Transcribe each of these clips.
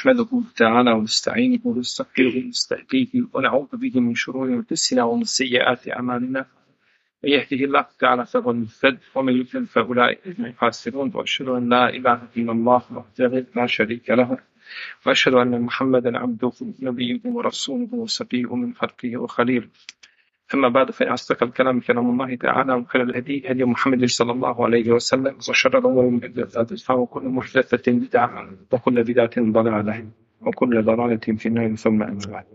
نحمده تعالى ونستعينه ونستغفره ونستهديه ونعوذ به من شرور أنفسنا ومن سيئات أعمالنا. من يهده الله تعالى فهو المهتد ومن يضلل فأولئك هم الخاسرون. وأشهد أن لا إله إلا الله وحده لا شريك له وأشهد أن محمدا عبده ونبيه ورسوله وصفيه من خلقه وخليله. أما بعد فإن أصدق الكلام كلام الله تعالى وخير الهدي هدي محمد صلى الله عليه وسلم وشر الأمور محدثاتها وكل محدثة بدعة وكل بدعة ضلالة وكل ضلالة في النار ثم أما بعد.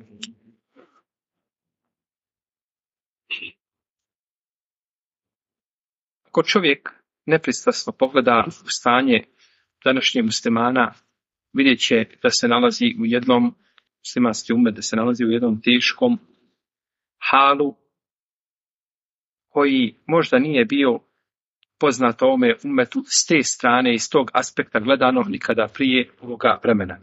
Ako čovjek nepristrasno pogleda u stanje današnjeg muslimana, vidjet će da se nalazi u jednom muslimanski umet, da se nalazi u jednom teškom halu koji možda nije bio poznat ovome umetu s te strane i s tog aspekta gledano nikada prije ovoga vremena.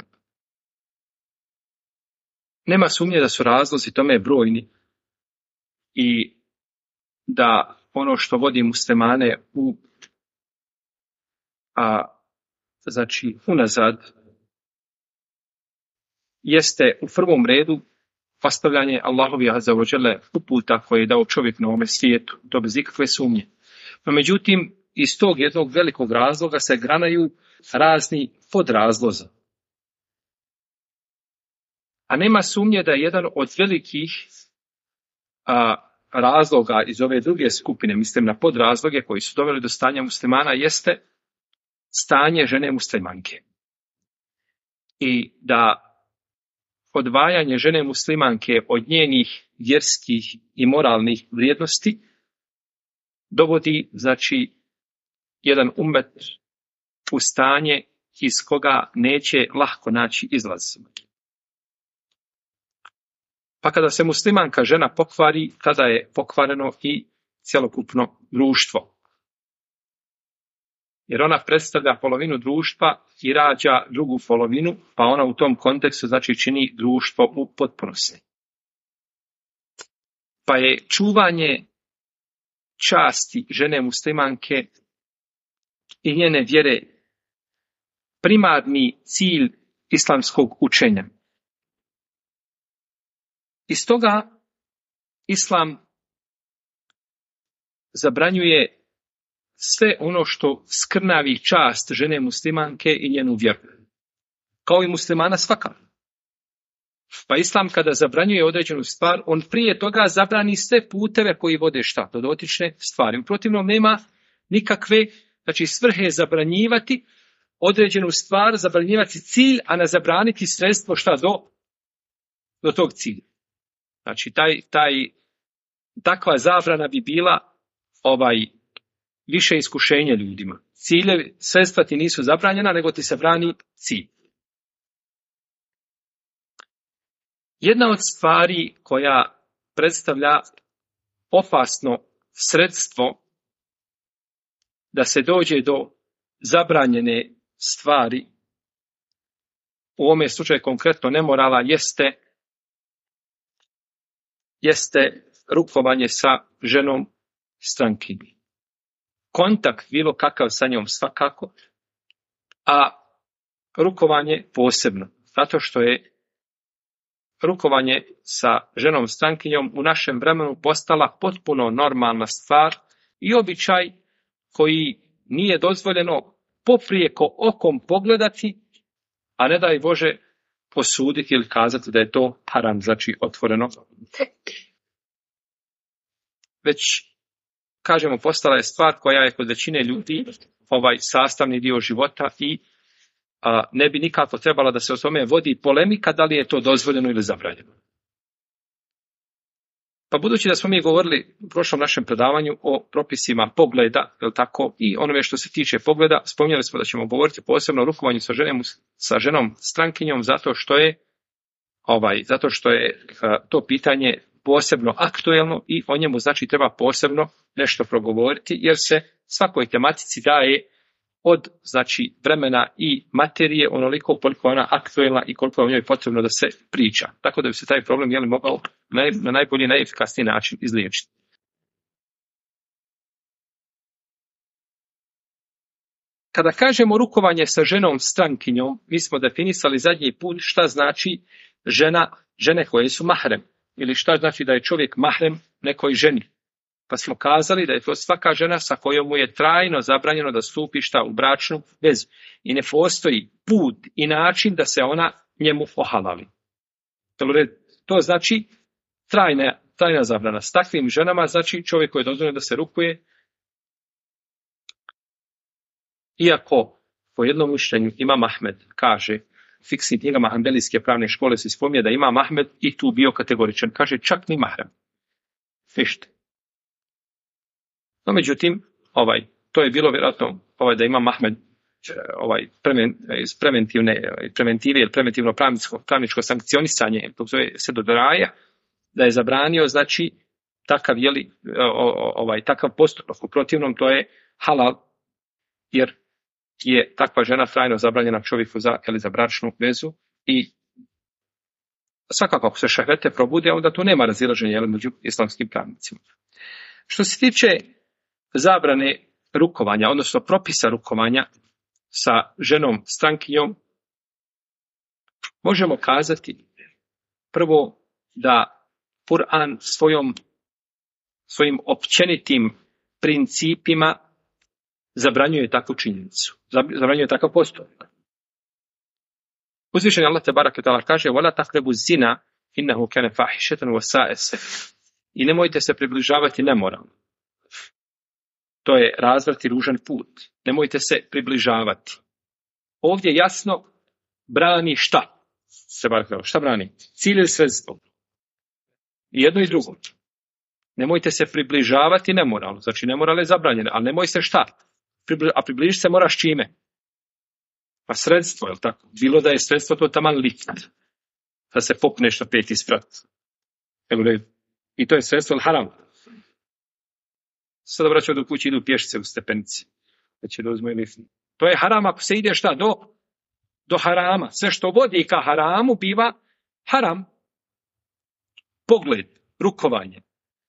Nema sumnje da su razlozi tome brojni i da ono što vodi muslimane unazad jeste u prvom redu postavljanje Allahovi azza wa dželle uputa koje je dao čovjek na ovome svijetu, to bez ikakve sumnje. No međutim, iz tog jednog velikog razloga se granaju razni podrazlozi. A nema sumnje da je jedan od velikih razloga iz ove druge skupine, mislim na podrazloge koji su doveli do stanja muslimana, jeste stanje žene muslimanke. I da odvajanje žene muslimanke od njenih vjerskih i moralnih vrijednosti dovodi, jedan umet u stanje iz koga neće lahko naći izlaz. Pa kada se muslimanka žena pokvari, tada je pokvareno i cjelokupno društvo. Jer ona predstavlja polovinu društva i rađa drugu polovinu, pa ona u tom kontekstu čini društvo u potpunosti. Pa je čuvanje časti žene muslimanke i njene vjere primarni cilj islamskog učenja. Iz toga islam zabranjuje sve ono što skrnavi čast žene muslimanke i njenu vjeru. Kao i muslimana svakako. Pa islam kada zabranjuje određenu stvar, on prije toga zabrani sve puteve koji vode do dotične stvari. U protivnom nema nikakve, svrhe zabranjivati određenu stvar, zabranjivati cilj, a ne zabraniti sredstvo do tog cilja. Takva zabrana bi bila više iskušenje ljudima. Ciljevi, sredstva ti nisu zabranjena, nego ti se brani cilj. Jedna od stvari koja predstavlja opasno sredstvo da se dođe do zabranjene stvari, u ovome slučaju konkretno nemorala, jeste rukovanje sa ženom strankinji. Kontakt bilo kakav sa njom svakako, a rukovanje posebno. Zato što je rukovanje sa ženom strankinjom u našem vremenu postala potpuno normalna stvar i običaj koji nije dozvoljeno poprijeko okom pogledati, a ne daj Bože posuditi ili kazati da je to haram, otvoreno. Već, kažemo, postala je stvar koja je kod većine ljudi sastavni dio života i ne bi nikako trebala da se o tome vodi polemika da li je to dozvoljeno ili zabranjeno. Pa budući da smo mi govorili u prošlom našem predavanju o propisima pogleda, i onome što se tiče pogleda, spominjali smo da ćemo govoriti posebno o rukovanju sa ženom strankinjom zato što je to pitanje posebno aktuelno i o njemu treba posebno nešto progovoriti, jer se svakoj tematici daje od vremena i materije onoliko koliko je ona aktuelna i koliko je o njoj potrebno da se priča. Tako da bi se taj problem mogao na najbolji i najefikasniji način izliječiti. kada kažemo rukovanje sa ženom strankinjom, mi smo definisali zadnji put šta znači žene koje su mahrem. Ili šta znači da je čovjek mahrem nekoj ženi. Pa smo kazali da je to svaka žena sa kojom mu je trajno zabranjeno da stupi šta u bračnu vezu. I ne postoji put i način da se ona njemu ohalali. To znači trajna zabrana. S takvim ženama znači čovjek koji je dozvoljeno da se rukuje, iako po jednom mišljenju Imam Ahmed kaže, fiksni knjigama Hanbelijske pravne škole se spominje da Imam Ahmed i tu bio kategoričan. Kaže čak ni mahrem. Ništa. No međutim, to je bilo vjerojatno da Imam Ahmed iz preventive ili preventivno pravničko sankcionisanje, to zove se do raja, da je zabranio, znači, takav postupak. U protivnom to je halal, jer je takva žena trajno zabranjena čovjeku za bračnu vezu i svakako ako se šehvete probude, onda tu nema razilaženja među islamskim pravnicima. Što se tiče zabrane rukovanja, odnosno propisa rukovanja sa ženom strankinjom, možemo kazati prvo da Kur'an svojim općenitim principima zabranjuje takvu činjenicu. Zabranjuje takav postupak. Uzvišeni Allah tebareke ta'ala kaže: "Wala taqrabu zina innahu kana fahishatan wa sa'a sabila." I nemojte se približavati nemoralno. To je razvrat i ružan put. Nemojte se približavati. Ovdje jasno brani šta? Šta brani? Cilj ili sredstvo? I jedno i drugo. Nemojte se približavati nemoralno. Znači nemoral je zabranjen, ali nemoj se šta? A približiti se moraš čime? Pa sredstvo, je li tako? Bilo da je sredstvo to taman lift. Da se popneš na 5. sprat. I to je sredstvo haram. Sada vraćaju do kući, idu pješice u stepenici. Da će da uzme lift. To je haram ako se ide šta? Do harama. Sve što vodi ka haramu biva haram. Pogled, rukovanje,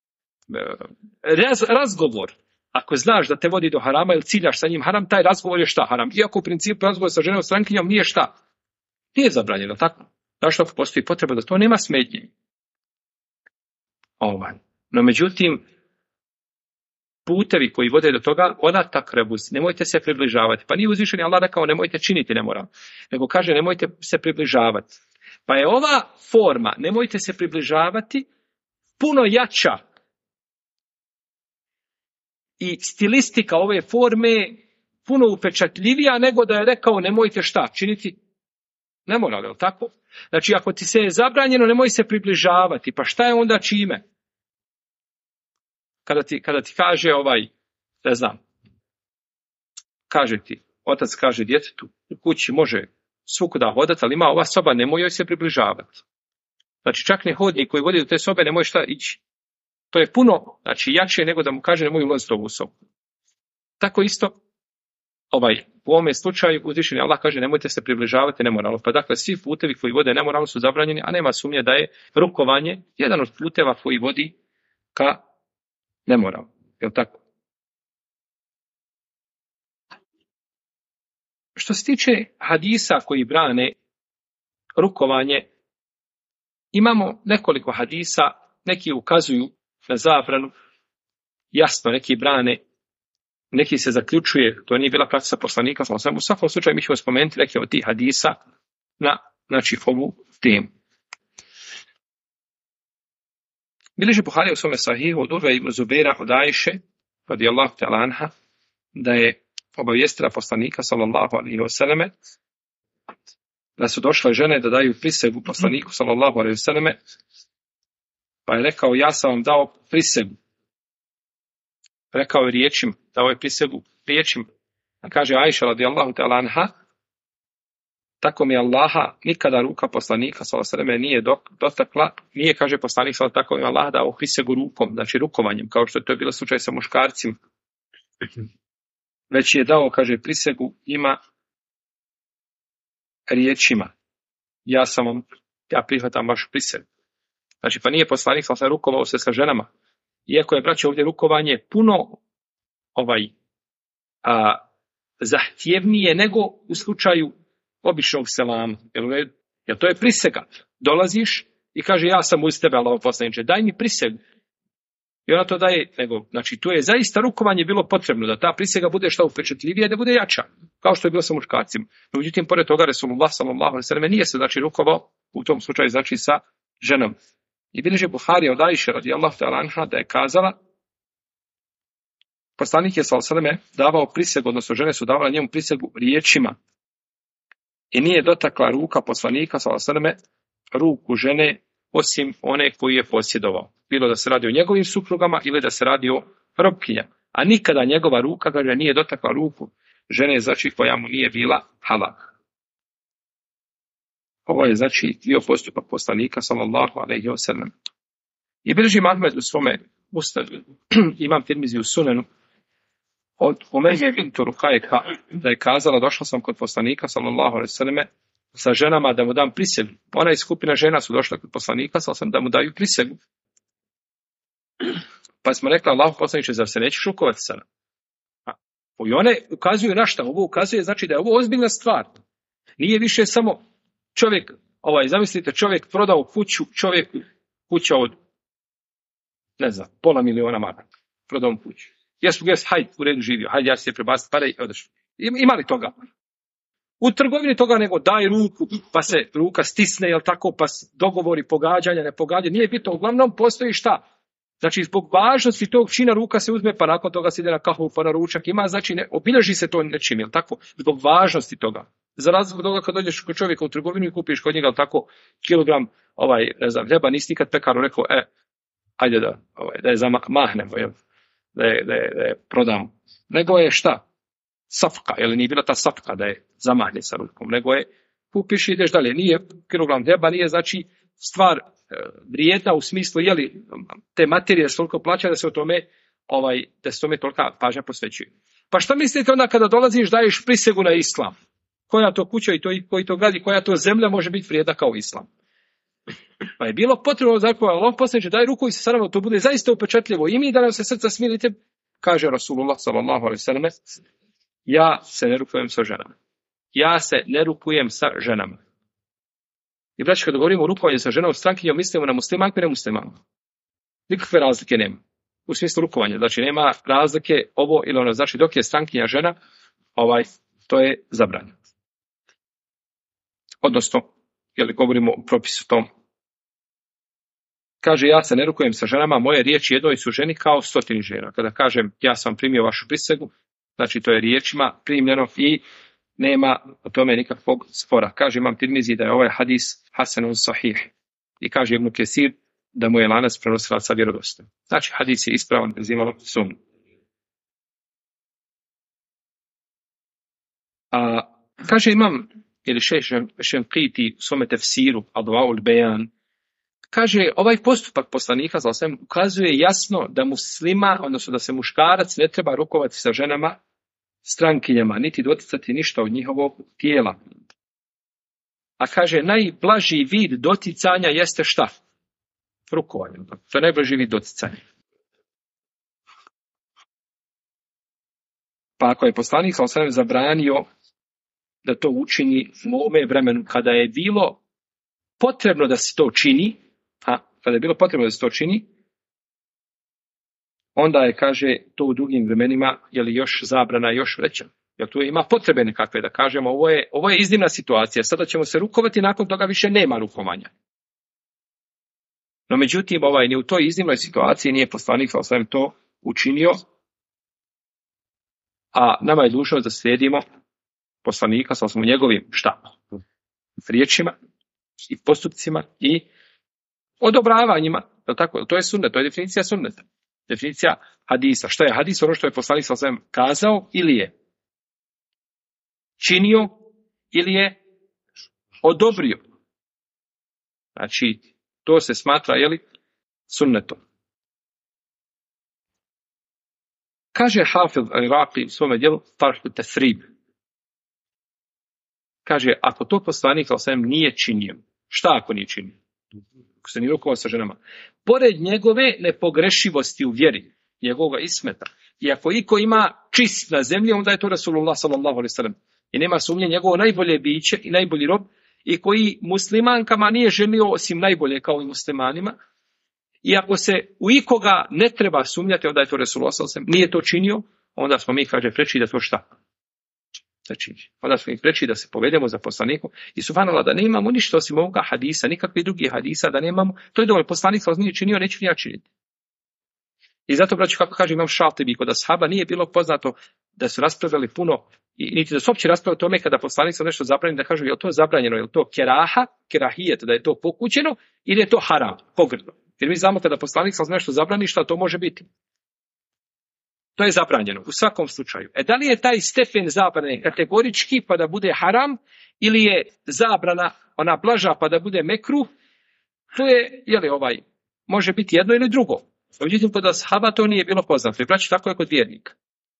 razgovor. Ako znaš da te vodi do harama ili ciljaš sa njim haram, taj razgovor je šta haram. Iako u principu razgovor sa ženom strankinjom nije šta? Nije zabranjeno, tako? Zašto postoji potreba da to nema smetnje? No međutim, putevi koji vode do toga, ona takrebus, nemojte se približavati. Pa nije uzvišeni Allah rekao nemojte činiti nemoral, nego kaže nemojte se približavati. Pa je ova forma, nemojte se približavati, puno jača i stilistika ove forme puno upečatljivija nego da je rekao nemojte šta činiti nemoral, je li tako? Znači ako ti se je zabranjeno nemoj se približavati, pa šta je onda čime? Kada ti kaže ne znam, kaže ti, otac kaže djetetu, u kući može svukuda hodati, ali ima ova soba, nemoj joj se približavati. Znači čak ne hodnik koji vodi do te sobe nemoj šta ići. To je puno, znači jače nego da mu kaže nemoj ulaziti u ovu sobu. Tako isto, u ovome slučaju uzvišeni Allah kaže nemojte se približavati nemoralno. Pa dakle svi putevi koji vode nemoralno su zabranjeni, a nema sumnje da je rukovanje jedan od puteva koji vodi ka nemoralu. Je li tako? Što se tiče hadisa koji brane rukovanje, imamo nekoliko hadisa, neki ukazuju na zabranu, jasno, neki brane, neki se zaključuje, to nije bila praksa poslanika, u svakom slučaju mi ćemo spomenuti neke od tih hadisa na ovu temu. Bilježi Buharija u svome sahihu od Urve ibn Zubeira od Ajše, radijallahu ta'ala anha, da je obavijestila poslanika, sallallahu alaihi wasallame, da su došle žene da daju prisegu poslaniku, sallallahu alaihi wasallame, pa je rekao, ja sam vam dao prisegu. Rekao je riječima, dao je prisegu riječima. A kaže Ajša, radijallahu ta'ala anha, tako mi Allaha nikada ruka poslanika, sallallahu alejhi ve selleme, nije dotakla, nije, kaže poslanik, sallallahu, tako mi Allah dao prisegu rukom, znači rukovanjem, kao što je to bilo slučaj sa muškarcima. Već je dao, kaže, prisegu ima riječima. Ja prihvatam vašu prisegu. Znači, pa nije poslanik, sallallahu, rukovao se sa ženama. Iako je, braće, ovdje rukovanje puno zahtjevnije nego u slučaju običnog selama. Jer to je prisega. Dolaziš i kaže ja sam uz tebe, Allahov poslaniče, daj mi prisegu. I ona to daje, znači tu je zaista rukovanje bilo potrebno, da ta prisega bude što upečatljivija i da bude jača, kao što je bilo sa muškarcima. Međutim, pored toga Resulullah sallallahu alejhi ve sellem nije se znači rukovao u tom slučaju znači sa ženom. I bilježi Buharija od Ajše radijallahu ta'ala anha da je kazala, poslanik je sallallahu alejhi ve sellem davao prisegu, odnosno žene su davale njemu prisegu riječima. I nije dotakla ruka poslanika sallallahu alejhi ve sellem ruku žene osim one koju je posjedovao. Bilo da se radi o njegovim suprugama ili da se radi o robkinjama. A nikada njegova ruka, kaže, nije dotakla ruku žene, znači koja mu nije bila halal. Ovo je, znači, bio postupak poslanika, sallallahu alejhi ve sellem. I bilježi Ahmed u svome Musnadu, imam Tirmizi u Sunenu, od Umeje bintu Rukajka, da je kazala, došla sam kod poslanika, sallallahu alejhi ve selleme, sa ženama da mu dam prisegu. Ona i skupina žena su došla kod poslanika, sam da mu daju prisegu. Pa smo rekli, Allahu poslaniče, zar se nećeš rukovati sada? I one ukazuju na šta? Ovo ukazuje, znači da je ovo ozbiljna stvar. Nije više samo čovjek, zamislite, čovjek prodao kuću, čovjek kuća od, ne znam, $500.000 maraka. Prodao mu kuću. Hajde, u redu živio, hajde, ja ću se prebaciti pare i odeš. Ima li toga? U trgovini toga nego daj ruku, pa se ruka stisne, jel tako, pa dogovori, pogađanja, ne pogađanja. Nije bitno, uglavnom postoji šta? Znači, zbog važnosti tog čina ruka se uzme, pa nakon toga se ide na kahvu, pa na ručak. Ima, znači, obilježi se to nečim, jel tako? Zbog važnosti toga. Za razliku od toga kad dođeš kod čovjeka u trgovinu i kupiš kod njega, jel tako, kilogram, hljeba, nisi nikad pekaru rekao, ajde da je zamahnemo, jel? Da je prodamo. Nego je šta? Safka, jer nije bila ta safka da je zamahne sa rukom, nego je kupiš i ideš dalje. Nije kilogram hljeba, nije znači stvar vrijedna u smislu jeli te materije su toliko plaća da se o tome da se tome tolika pažnja posvećuje. Pa šta mislite onda kada dolaziš daješ prisegu na islam? Koja to kuća i koji to gradi, koja to zemlja može biti vrijedna kao islam? Pa je bilo potrebno zakon, Allah poslaniče daj ruku i se sada to bude zaista upečatljivo i mi da nam se srca smirite, kaže Rasulullah sallallahu alejhi ve sellem, ja se ne rukujem sa ženama. Ja se ne rukujem sa ženama. I braći, kada govorimo o rukovanju sa ženom, strankinjom, mislimo na muslimanku i nemuslimanku. Nikakve razlike nema. U smislu rukovanja. Znači, nema razlike ovo ili ono. Znači, dok je strankinja žena, to je zabranjeno. Odnosno, govorimo o propisu tom. Kaže, ja se ne rukujem sa ženama, moje riječi jednoj su ženi kao 100 žena. Kada kažem, ja sam primio vašu prisegu, znači, to je riječima primljeno i nema o tome nikakvog spora. Kaže imam Tirmizi da je ovaj hadis hasanun sahih. I kaže Ibn Kesir da mu je lanac prenosilaca vjerodostojan. Znači hadis je ispravan bez imalo sumnje. Kaže imam ili Šenqiti u svome tefsiru Advaul Bejan, kaže ovaj postupak poslanika za osam ukazuje jasno da muslima, odnosno da se muškarac ne treba rukovati sa ženama strankinjama, niti doticati ništa od njihovog tijela. A kaže, najblaži vid doticanja jeste šta? Rukovanje. To je najblaži vid doticanja. Pa ako je poslanik sallallahu alejhi ve sellem zabranio da to učini u ovome vremenu, kada je bilo potrebno da se to čini, onda je, kaže, to u drugim vremenima, je li još zabrana još veća? Jer tu ima potrebe nekakve da kažemo, ovo je iznimna situacija, sada ćemo se rukovati, nakon toga više nema rukovanja. No međutim, ni u toj iznimnoj situaciji nije poslanik sallallahu alejhi ve sellem to učinio, a nama je dužnost da slijedimo poslanika sallallahu alejhi ve sellem njegovim riječima i postupcima i odobravanjima. To je sunnet, to je definicija sunneta. Definicija hadisa. Šta je hadis? Ono što je poslanik sallallahu alejhi ve sellem kazao ili je činio ili je odobrio. Znači, to se smatra, sunnetom. Kaže Hafiz al-Iraqi u svome djelu Tarh at-Tasrib. Kaže, ako to poslanik sallallahu alejhi ve sellem nije činio, šta ako nije činio? Ako se nije rukovao sa ženama. Pored njegove nepogrešivosti u vjeri, njegovog ismeta, I ako iko ima čist na zemlji, onda je to Rasulullah sallallahu alejhi ve sellem. I nema sumnje njegovo najbolje biće i najbolji rob, i koji muslimankama nije želio osim najbolje kao i muslimanima. I ako se u ikoga ne treba sumnjati, onda je to Rasulullah sallallahu alejhi ve sellem. Nije to činio, onda smo mi, kaže, preči da to šta? Da čini. Onda smo mi preči da se povedemo za poslanikom. I subhanallah, da nemamo ništa osim ovoga hadisa, nikakvih drugih hadisa, da nemamo, to je dovoljno. Poslanik sallallahu nije činio, neću ni ja činiti. I zato, braću, kako kaže Imam Šatibi, kod ashaba nije bilo poznato da su raspravljali puno, i niti da su uopće raspravljali o tome kada poslanik sallallahu nešto zabrani, da kažu je li to zabranjeno, je li to kerahijet, da je to pokućeno, ili je to haram, pogrdno. Jer mi znamo kada poslanik sallallahu nešto zabrani, šta to može biti. To je zabranjeno u svakom slučaju. Da li je taj stepen zabrane kategorički pa da bude haram, ili je zabrana ona blaža pa da bude mekruh? To je, može biti jedno ili drugo. Međutim, kod ashaba to nije bilo poznato. I braći, tako je kod vjernika.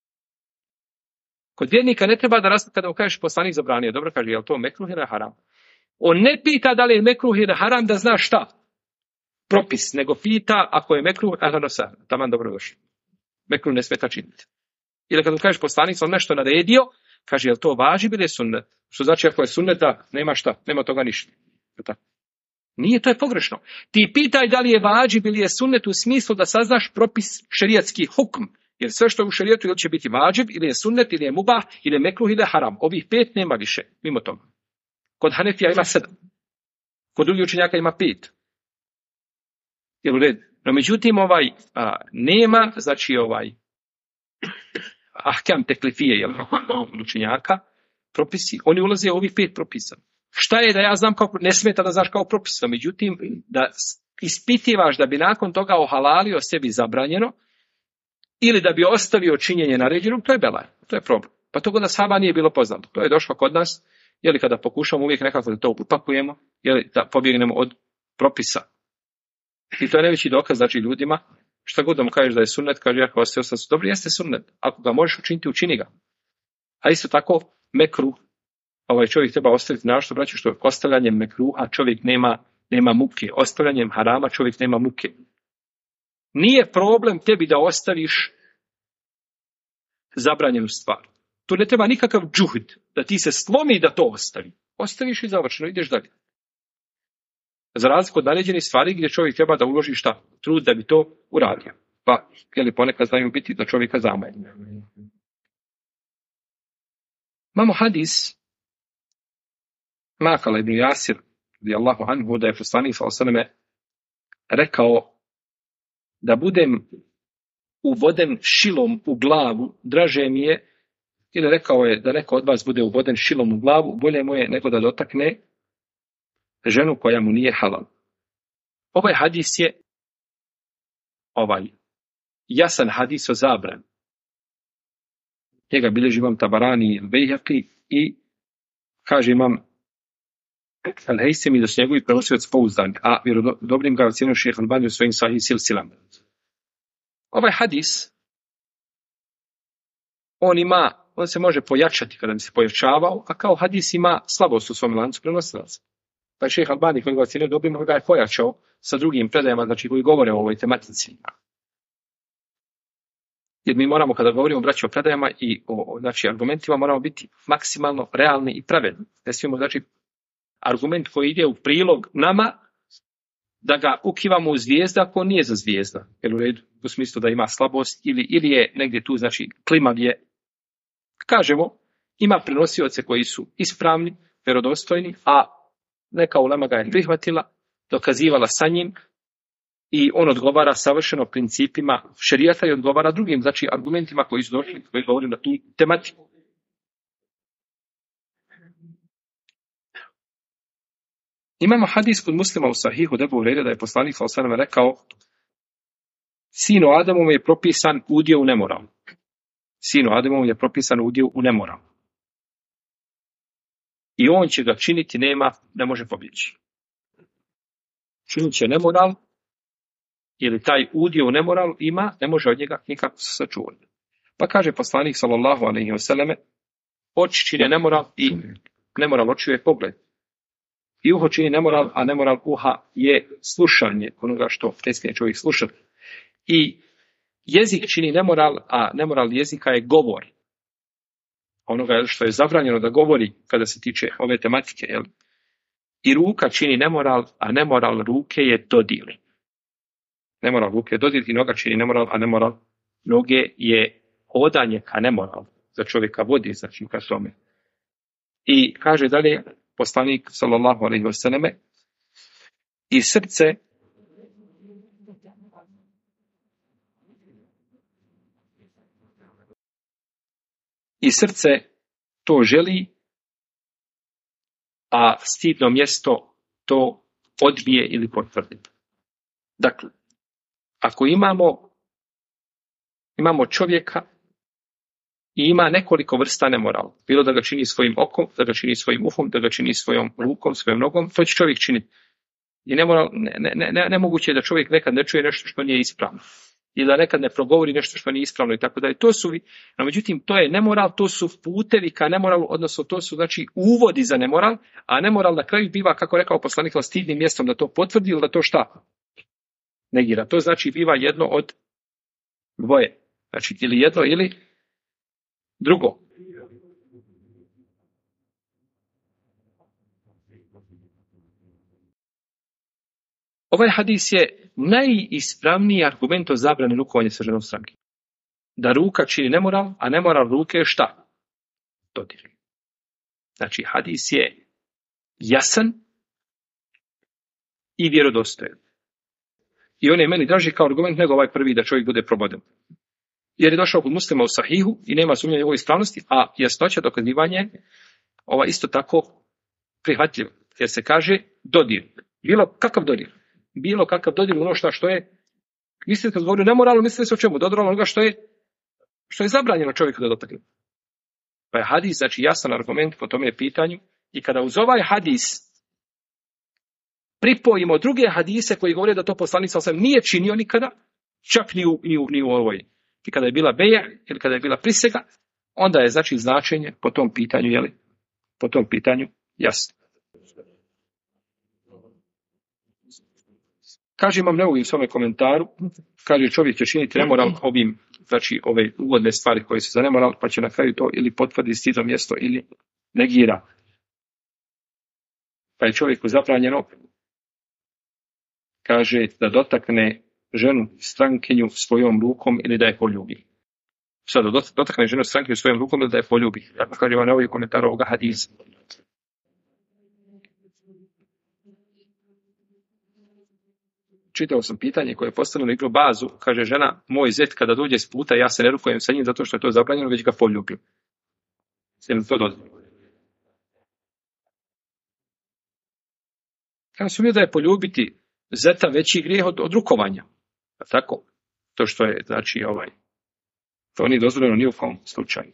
Kod vjernika ne treba da raspravlja kada mu kažeš poslanik zabranio. Dobro, kaže, je li to mekruh ili haram? On ne pita da li je mekruh ili haram da zna šta? Propis, nego pita ako je mekruh, taman dobro došli. Mekruh ne smeta činiti. Ili kad mu kažeš poslanik sam nešto naredio, kaže, je li to važib ili je sunnet? Što znači, ako je sunnet, da nema šta, nema toga ništa. Nije, to je pogrešno. Ti pitaj da li je vađib ili je sunnet u smislu da saznaš propis šerijatski hukm. Jer sve što je u šerijetu ili će biti vađib, ili je sunnet, ili je mubah, ili je mekruh, ili je haram. Ovih 5 nema više, mimo toga. Kod Hanefija ima 7. Kod drugih učenjaka ima 5. Jel u redu? No međutim, nema, znači ahkam teklifije, jel, učenjaka, propisi, oni ulaze u ovih 5 propisa. Šta je da ja znam kako, ne smeta da znaš kao propis, međutim, da ispitivaš da bi nakon toga ohalalio sebi zabranjeno, ili da bi ostavio činjenje naređenog, to je belaj, to je problem. Pa to kod nas ashaba nije bilo poznato. To je došlo kod nas, jeli kada pokušamo uvijek nekako da to upakujemo, jeli da pobjegnemo od propisa. I to je najveći dokaz, znači ljudima, šta god da mu kažeš da je sunnet, kaže ako ostaje su dobri, jeste sunnet. Ako ga možeš učiniti, učini ga. A isto tako, mekruh, čovjek treba ostaviti našto, braću, što ostavljanjem mekruha čovjek nema muke. Ostavljanjem harama čovjek nema muke. Nije problem tebi da ostaviš zabranjenu stvar. Tu ne treba nikakav džuhd, da ti se slomi da to ostavi. Ostaviš i završeno, ideš dalje. Za razliku od naređenih stvari gdje čovjek treba da uloži šta? Trud da bi to uradio. Pa, ponekad znaju biti da čovjeka zamaje. Imamo hadis Makala ibn Jasir, radijallahu anhu, da je poslanik sallallahu alejhi ve sellem rekao da budem uvoden šilom u glavu, draže mi je, ili rekao je da neko od vas bude uvoden šilom u glavu, bolje mu je nego da dotakne ženu koja mu nije halal. Ovaj hadis je jasan hadis o zabrani. Njega bilježi Imam Tabarani i Bejhaqi i kaže Imam Al-Hejsemi da su njegovi prenosioci pouzdani, a vjerodobrim ga ocjenio šejh Albani u svojim sahih silsilama. Ovaj hadis, on se može pojačati kada bi se pojačavao, a kao hadis ima slabost u svom lancu prenosilaca. Pa je šejh Albani koji ga ocjenio dobrim, ga je pojačao sa drugim predajama, znači koji govore o ovoj tematici. Jer mi moramo, kada govorimo braći o predajama i o argumentima, moramo biti maksimalno realni i pravedni. Ne smijemo, znači, argument koji ide u prilog nama, da ga ukivamo u zvijezda ako nije za zvijezda. Jer u redu, u smislu da ima slabost ili je negdje tu, znači, klimav je. Kažemo, ima prenosioce koji su ispravni, vjerodostojni, a neka ulema ga je prihvatila, dokazivala sa njim i on odgovara savršeno principima šerijata i odgovara drugim, znači, argumentima koji su došli, koji govore na tu tematiku. Imamo hadis kod Muslima u Sahihu od Ebu Hurajre da je poslanik sallallahu alejhi ve sellem rekao: Sinu Adamovom je propisan udio u nemoral. Sinu Adamovom je propisan udio u nemoral. I on će ga činiti, ne može pobjeći. Činit će nemoral, ili taj udio u nemoralu ima, ne može od njega nikako se sačuvati. Pa kaže poslanik sallallahu alejhi ve selleme: oči čine nemoral i nemoral očiju je pogled. I uho čini nemoral, a nemoral uha je slušanje onoga što ne smije čovjek slušati. I jezik čini nemoral, a nemoral jezika je govor. Onoga što je zabranjeno da govori kada se tiče ove tematike. Jel? I ruka čini nemoral, a nemoral ruke je dodir. Nemoral ruke je dodir i noga čini nemoral, a nemoral noge je hodanje ka nemoral. Za čovjeka vodi, znači ka tome. I kaže dalje poslanik sallallahu alejhi ve selleme i srce to želi, a stidno mjesto to odbije ili potvrdi. Dakle, ako imamo čovjeka i ima nekoliko vrsta nemorala, bilo da ga čini svojim okom, da ga čini svojim uhom, da ga čini svojom rukom, svojom nogom, to će čovjek činiti. I nemoguće je da čovjek nekad ne čuje nešto što nije ispravno. Ili da nekad ne progovori nešto što nije ispravno i tako dalje. No, međutim, to je nemoral, to su putevi ka nemoralu, odnosno to su znači uvodi za nemoral, a nemoral na kraju biva, kako rekao poslanik, stidnim mjestom da to potvrdi ili da to šta? Negira. To znači biva jedno od dvoje. Znači ili jedno ili drugo. Ovaj hadis je najispravniji argument o zabrani rukovanja sa ženom stranke. Da ruka čini nemoral, a nemoral ruke je šta? Dodir. Znači, hadis je jasan i vjerodostojan. I on je meni draži kao argument nego ovaj prvi da čovjek bude proboden. Jer je došao kod Muslima u Sahihu i nema sumnje u ovoj ispravnosti, a jasnoća dokazivanje isto tako prihvatljivo. Jer se kaže dodir. Bilo kakav dodir. Bilo kakav dodir ono što je. Mislite kad govorio nemoralno, mislite se o čemu? Dodir onoga što je zabranjeno čovjeku da dotakne. Pa je hadis, znači jasan argument po tome pitanju. I kada uz ovaj hadis pripojimo druge hadise koji govore da to poslanik sallallahu alejhi ve sellem nije činio nikada, čak ni u ovoj. I kada je bila beja ili kada je bila prisega, onda je znači značenje po tom pitanju, po tom pitanju jasno. Kaže Imam Nevevi u svome komentaru, kaže čovjek će činiti nemoral ovim, znači ove uvodne stvari koje su za nemoral, pa će na kraju to ili potvrdi stidno mjesto ili negira. Pa je čovjeku zabranjeno, kaže da dotakne ženu strankinju svojom rukom ili da je poljubi. Sad da dotakne ženu strankinju svojom rukom ili da je poljubi. Tako kaže Imam Nevevi u komentaru ovoga hadisa. Čitao sam pitanje koje je postavljeno Ibnu Bazu, kaže žena, moj zet kada dođe s puta, ja se ne rukujem sa njim zato što je to zabranjeno, već ga poljubim. To dozvoljeno. Kada sumnju da je poljubiti zeta veći grijeh od rukovanja. A tako? To što je, znači, to nije dozvoljeno ni u kom slučaju.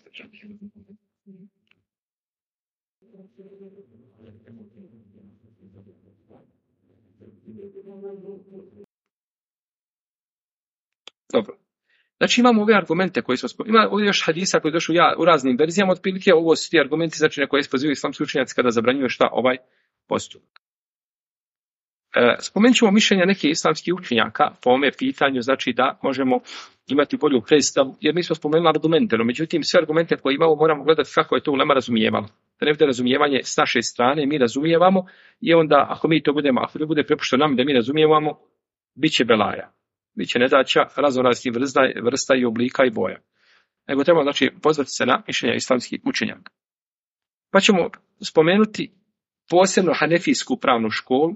Dobro. Znači imamo ove argumente koji smo spomenuli. Ima ovdje još hadisa koji došli u raznim verzijama, otprilike ovo su ti argumenti znači na koje ispozivaju islamski učenjaci kada zabranjuju šta postupak. Spomenut ćemo mišljenja nekih islamskih učenjaka po ovome pitanju, znači da možemo imati bolju predstavu, jer mi smo spomenuli argumente, no međutim sve argumente koje imamo moramo gledati kako je to ulema razumijevalo. Da ne bude razumijevanje s naše strane, mi razumijevamo i onda ako ne bude prepušteno nam da mi razumijevamo, bit će belaja. Biće nedaća raznoraznih vrsta i oblika i boja. Nego treba znači pozvati se na mišljenja islamskih učenjaka. Pa ćemo spomenuti posebno hanefijsku pravnu školu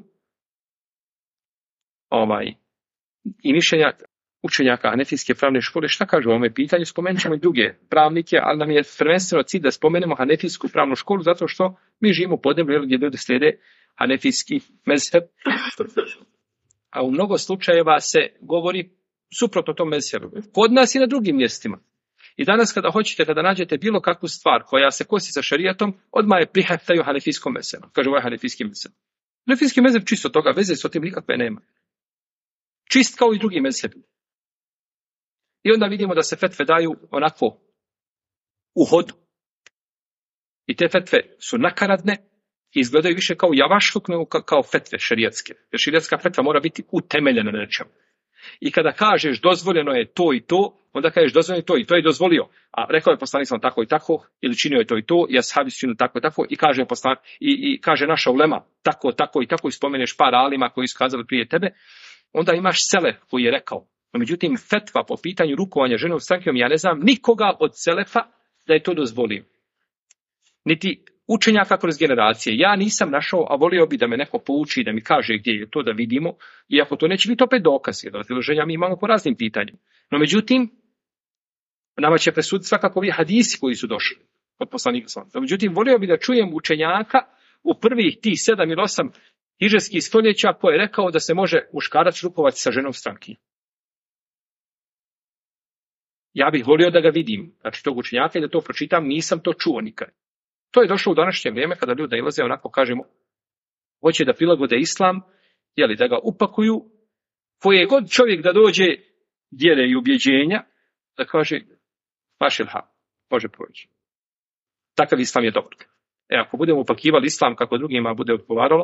i mišljenja učenjaka hanefijske pravne škole. Šta kažu o ovome pitanju? Spomenut ćemo i druge pravnike, ali nam je prvenstveno cilj da spomenemo hanefijsku pravnu školu zato što mi živimo u podneblju gdje ljudi slijede hanefijski mezheb. A u mnogo slučajeva se govori suprotno tom mezhebu. Kod nas i na drugim mjestima. I danas kada hoćete da nađete bilo kakvu stvar koja se kosi sa šerijatom, odmah je prihvataju hanefijskom mezhebu. Kaže ovo je hanefijski mezheb. Hanefijski mezheb čisto toga, veze s tim nikakve nema. Čist kao i drugi mezhebi. I onda vidimo da se fetve daju onako u hodu. I te fetve su nakaradne i izgledaju više kao javašluk nego kao fetve šerijatske. Jer šerijatska fetva mora biti utemeljena na nečemu. I kada kažeš dozvoljeno je to i to, onda kažeš dozvoljeno je to i to je dozvolio. A rekao je poslanik sam tako i tako, ili činio je to i to, i ashabi su činili tako i tako, i kaže poslanik, i kaže naša ulema tako, tako i tako, i spomeneš par alima koji su kazali prije tebe, onda imaš selef koji je rekao. No, međutim, fetva po pitanju rukovanja ženom strankijom, ja ne znam nikoga od selefa da je to dozvolio. Niti učenjaka kroz generacije. Ja nisam našao, a volio bi da me neko pouči, da mi kaže gdje je to da vidimo, iako to neće biti opet dokaz, jer razilaženja mi imamo po raznim pitanjima. No međutim, nama će presuditi svakako ovi hadisi koji su došli od poslanika. No međutim, volio bi da čujem učenjaka u prvih tih 7 ili 8 hidžrskih stoljeća koji je rekao da se može muškarac rukovati sa ženom stranki. Ja bih volio da ga vidim, znači tog učenjaka, i da to pročitam, nisam to čuo nikad. To je došlo u današnje vrijeme kada ljudi ilaze, onako kažemo, hoće da prilagode islam, jeli, da ga upakuju, koje god čovjek da dođe vjere i ubjeđenja, da kaže, mašilha, može proći. Takav islam je dobar. Ako budemo upakivali islam kako drugima bude odgovaralo,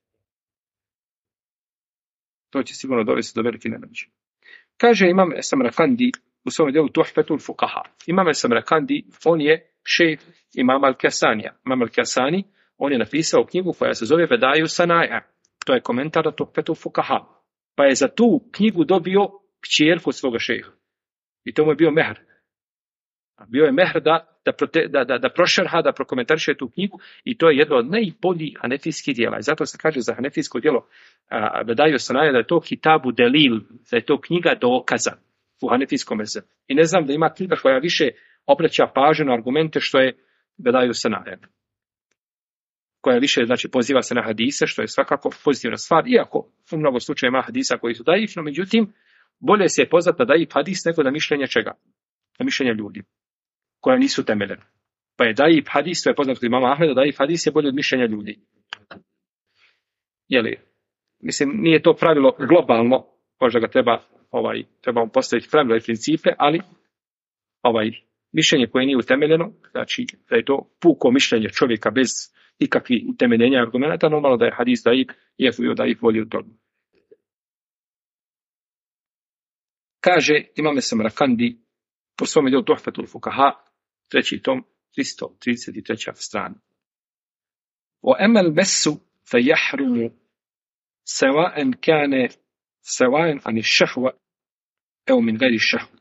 to će sigurno dovesti do velike nenađe. Kaže Imam Samarkandi u svom djelu Tuhfetul Fukaha. Imam Samarkandi, on je šejh Imam Al-Kasanija. Imam Al-Kasani, on je napisao knjigu koja se zove Bedaju Sana'a. To je komentar na Tuhfetul Fukaha. Pa je za tu knjigu dobio kćerku svoga šejha. I to mu je bio mehr. Bio je mehr da prošerha, da prokomentariše tu knjigu, i to je jedno od najboljih hanefijskih djela. I zato se kaže za hanefijsko djelo Bedaju Sana'a da je to Kitabu Delil, da je to knjiga dokaza u hanefijskom mezebu. I ne znam da ima knjiga koja više obraća pažnju na argumente što je Bedaju Sana'a. Koja više, znači, poziva se na hadise, što je svakako pozitivna stvar, iako u mnogo slučaja ima hadisa koji su daif, no međutim, bolje se je poznat na daif hadis nego na mišljenje čega? Na mišljenje ljudi, koja nisu temeljena. Pa je daif hadis, to je poznat kod imama Ahmeda, daif hadis je bolje od mišljenja ljudi. Jeli, mislim, nije to pravilo globalno, možda ga trebamo postaviti pravila i principe, ali mišljenje koje nije utemeljeno, znači da je to puko mišljenje čovjeka bez ikakvih utemeljenja argumenta, normalno da je hadis daif, iako je daif bolji od toga. Kaže Imam Samarkandi po svom djelu Tuhfetul Fukaha, 3. tom, 333. strana. O emel mesu fe jahrumu sevaen kane sevaen ani šahva evo min gajri šahva.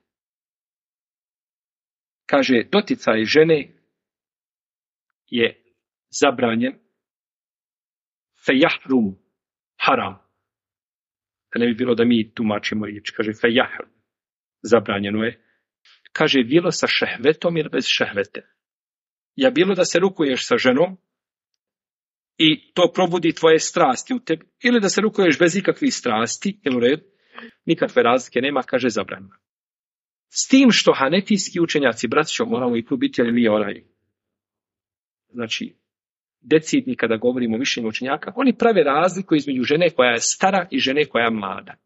Kaže, doticaj žene je zabranjen fe jahrumu, haram. Da ne bi bilo da mi tumačimo riječ. Kaže, fe jahrum, zabranjeno je. Kaže, bilo sa šehvetom ili bez šehvete. Ja bilo da se rukuješ sa ženom i to probudi tvoje strasti u tebi, ili da se rukuješ bez ikakvih strasti, ili u redu, nikakve razlike nema, kaže, zabranjeno. S tim što hanefijski učenjaci, braćo, moramo i tu biti, ali nije znači, decidni kada govorimo o mišljenju učenjaka, oni prave razliku između žene koja je stara i žene koja je mlada.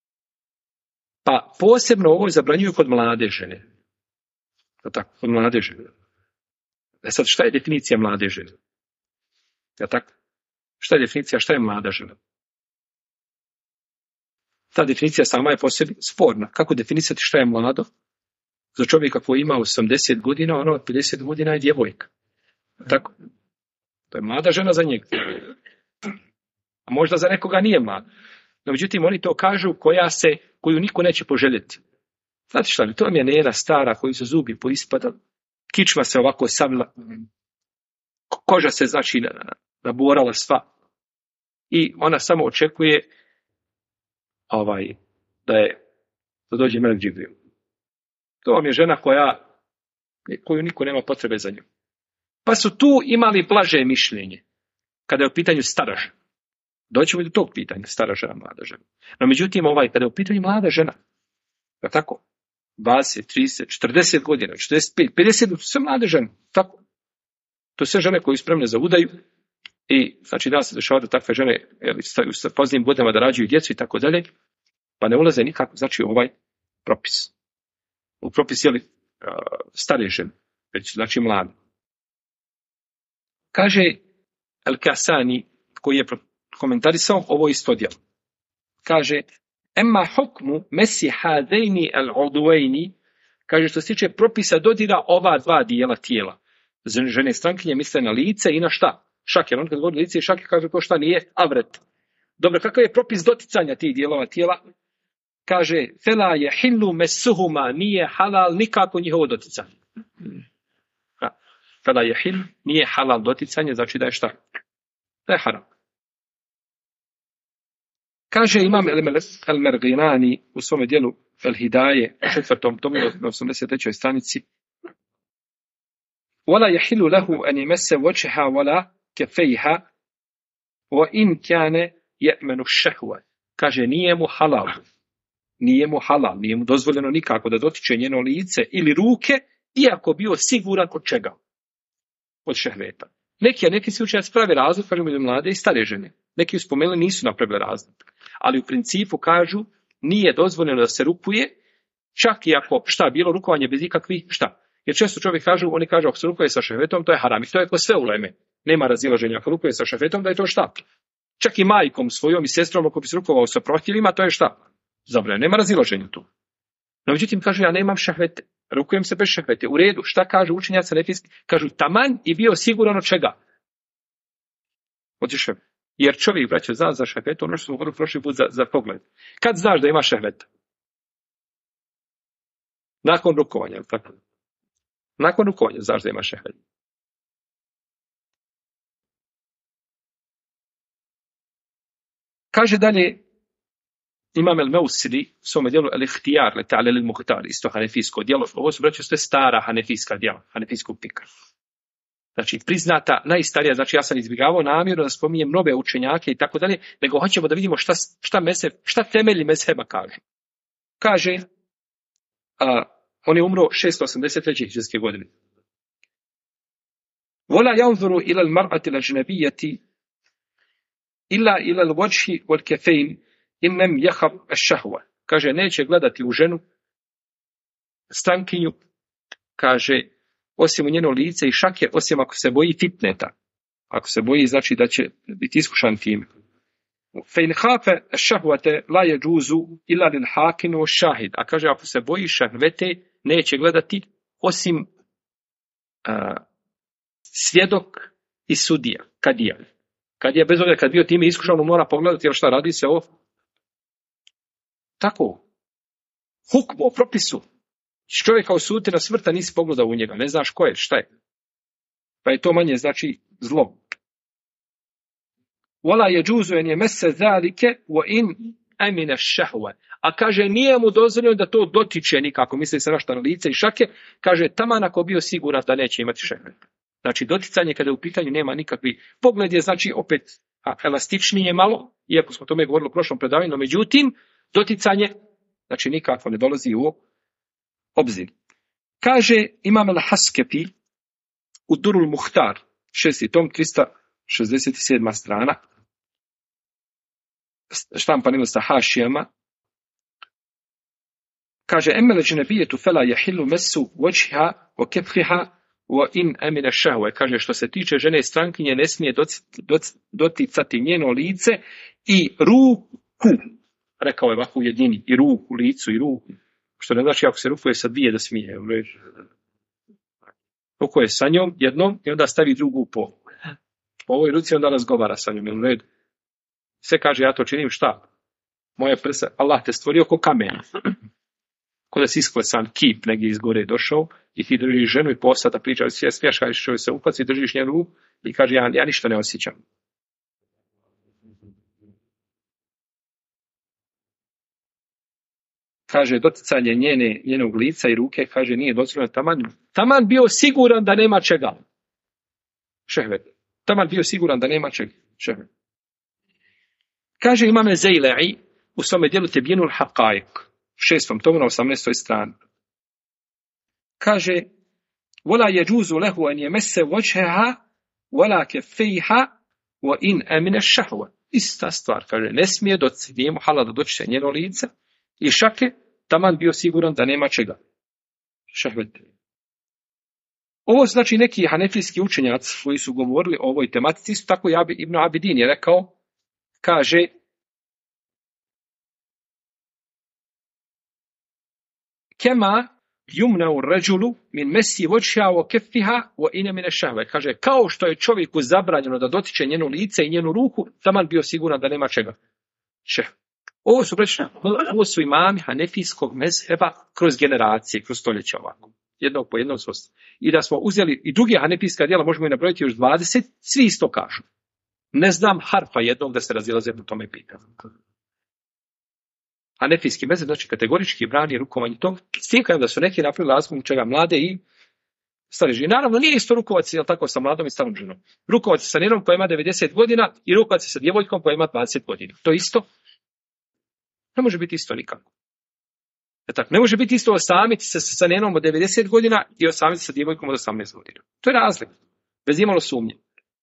Pa posebno ovo zabranjuju kod mlade žene. Tako, kod mlade žene. Sad, šta je definicija mlade žene? Tako? Šta je definicija, šta je mlada žena? Ta definicija sama je posebno sporna. Kako definisati šta je mlado? Za čovjeka koji ima 80 godina, ono od 50 godina je djevojka. Tako? To je mlada žena za njega. A možda za nekoga nije mlada. No, međutim, oni to kažu koju niko neće poželjeti. Znate šta, to mi je nena stara koji su zubi poispadali. Kičma se ovako savila. Koža se, znači, naborala sva. I ona samo očekuje da dođe Melek Džibril. To vam je žena koju niko nema potrebe za nju. Pa su tu imali blaže mišljenje kada je u pitanju stara žena. Doćemo do tog pitanja, stara žena, mlada žena. No međutim, kada je u pitanju mlada žena, tako, 20, 30, 40 godina, 45, 50, sve mlade žene, tako. To sve žene koje su spremne za udaju i, znači, da se dešava da takve žene staju sa poznim godinama da rađuju djecu i tako dalje, pa ne ulaze nikako, znači, propis. U propis, stare žene, već, znači, mlade. Kaže Al-Kasani, koji je komentarisao ovo isto djelo. Kaže, Emma hukmu mesi hadejni al-uduvejni, kaže što se tiče propisa dodira ova dva dijela tijela. Žene strankinje misle na lice i na šta? Šake. On kad govori lice i šake kaže to šta nije avret. Dobro, kakav je propis doticanja tih dijelova tijela? Kaže, fela je hillu mesuhuma, nije halal nikako njihovo doticanje. Fela je hil, nije halal doticanje, znači da je šta? Da je haram. Kaže imam El-Merginani u svome dijelu El-Hidaje, 4. tomu na 83. stranici, وَلَا يَحِلُّ لَهُ أَنْ يَمَسَّ وَجْهَهَا وَلَا كَفَيْهَا وَإِنْ كَانَ يَأْمَنُ الشَّهْوَةِ. Kaže, nije mu dozvoljeno nikako da dotiče njeno lice ili ruke, iako bio siguran od čega? Od šehveta. Neki se učenjaci pravi razlog, kažu među mlade i stare žene. Neki spomenuli nisu napravili razlog. Ali u principu kažu, nije dozvoljeno da se rukuje, čak i ako šta bilo rukovanje bez ikakvih šta. Jer često čovjek oni kažu, ako se rukuje sa šehvetom, to je haram. I to je ko sve uleme. Nema razilaženja. Ako rukuje sa šehvetom, da je to šta? Čak i majkom svojom i sestrom, ako bi se rukovao sa protivima, to je šta? Zabranjeno. Nema razilaženja tu. No, međutim, kaže, ja nemam šehvete. Rukujem se bez šehvete. U redu. Šta kažu učenjaci nefijski? Kažu, taman i bio siguran od čega? Od šehveta. Jer čovjek, braćo, zna za šehvetu, ono što smo govorili prošli put za pogled. Kad znaš da ima šehveta? Nakon rukovanja, tako? Nakon rukovanja znaš da ima šehveta. Kaže dalje, Imam el-Meusili, u svome dijelu el-Ihtijar, le-ta'ale l-Muhtar, isto hanefijsko djelo. Ovo su, braćo, sve stara hanefijska djela, hanefijskog pika. Znači, priznata, najstarija, znači ja sam izbjegavao namjerno da spominjem nove učenjake i tako dalje, nego hoćemo da vidimo šta temelji mezheba kažu. Kaže, on je umro 683. hidžretske godine. Vola janzuru ila l-mar'ati l-ađnabijati illa ila l-wajhi wal-kefejn in lem jahab ash-shahwa. Kaže, neće gledati u ženu, strankinju, kaže, osim u njeno lice i šake, osim ako se boji fitneta. Ako se boji, znači da će biti iskušan time. Fein hafe šahvate la jeđuzu ila lil hakinu šahid. A kaže, ako se boji šahvete, neće gledati osim svjedok i sudija, kadija. Kadija, bez obzira kad bio time iskušan, mora pogledati, jer šta radi se o tako hukmu, o propisu. Čovjeka osuti na smrt, a nisi pogledao u njega. Ne znaš ko je, šta je. Pa je to manje znači zlo. Wala yajuzu an yamassa zalika wa in amina ash-shahwa. A kaže, nije mu dozvoljeno da to dotiče nikako. Misli se na lice i šake. Kaže, taman ako bio siguran da neće imati šehvet. Znači, doticanje kada u pitanju nema nikakvi. Pogled je, znači, opet elastičnije malo, iako smo o tome govorili u prošlom predavanju, no međutim, doticanje, znači, nikako ne dolazi u obzir. Kaže Imam al-Haskepi u Durul Muhtar, 6. tom, 367. strana, štampanilo sa hašijama, kaže, emmele dženebijetu fela jahillu mesu vođiha o kefriha o in emine šahve. Kaže, što se tiče žene strankinje, ne smije doticati njeno lice i ruku. Rekao je ovako u jedini, i ruku, licu i ruku. Što ne znači ako se rukuje sa dvije da smije. Rukuje sa njom jednom i onda stavi drugu po ovoj ruci, onda razgovara sa njom. Sve kaže, ja to činim šta? Moje prsa, Allah te stvorio ko kamen. Ko da si isklesan kip negdje iz gore došao i ti držiš ženu i posata priča, smiješ, kažeš čovjek se upaci, držiš njenu ruku i kaže, ja ništa ne osjećam. Kaže, doticanje njenog lica i ruke, kaže, nije dozvoljeno taman bio siguran da nema čega. Šehvet. Taman bio siguran da nema čega. Šehvet. Kaže Imam Zejle'i u svome dijelu Tebjenul Haqaiq, 6. tomu na 18. strani. Kaže, وَلَا يَجُوزُ لَهُ أَنْ يَمَسَّ وَجْهَهَا وَلَا كَفَيْهَا وَإِنْ أَمِنَ الشَّهْوَ. Ista stvar, kaže, ne smije nije mu halal da dotiče njeno lice i šake, taman bio siguran da nema čega. Šehvet. Ovo znači neki hanefijski učenjaci koji su govorili o ovoj tematici, isto tako Ibn Abidin je rekao, kaže, kema yumna'u rajulu min mesi wajhiha wa kaffiha wa ina min ash-shahwa. Kaže, kao što je čovjeku zabranjeno da dotiče njeno lice i njenu ruku, taman bio siguran da nema čega. Ovo su imami hanefijskog mezheba kroz generacije, kroz stoljeća ovako. Jednog po jednog svosta. I da smo uzeli i druge hanefijska djela, možemo i nabrojiti još 20, svi isto kažu. Ne znam harfa jednog da se razilaze po tome pitanju. Hanefijski mezheb, znači kategorički brani rukovanje tom, s tim da su neki napravili razliku čega mlade i stare žene. Naravno, nije isto rukovati, jel tako, sa mladom i starom ženom. Rukovati sa njenom koja ima 90 godina i rukovati sa djevojkom koja ima 20 godina. To isto ne može biti isto nikako. Ne može biti isto osamiti se sa nenom od 90 godina i osamiti sa djevojkom od 18 godina. To je razlika. Bez imalo sumnje.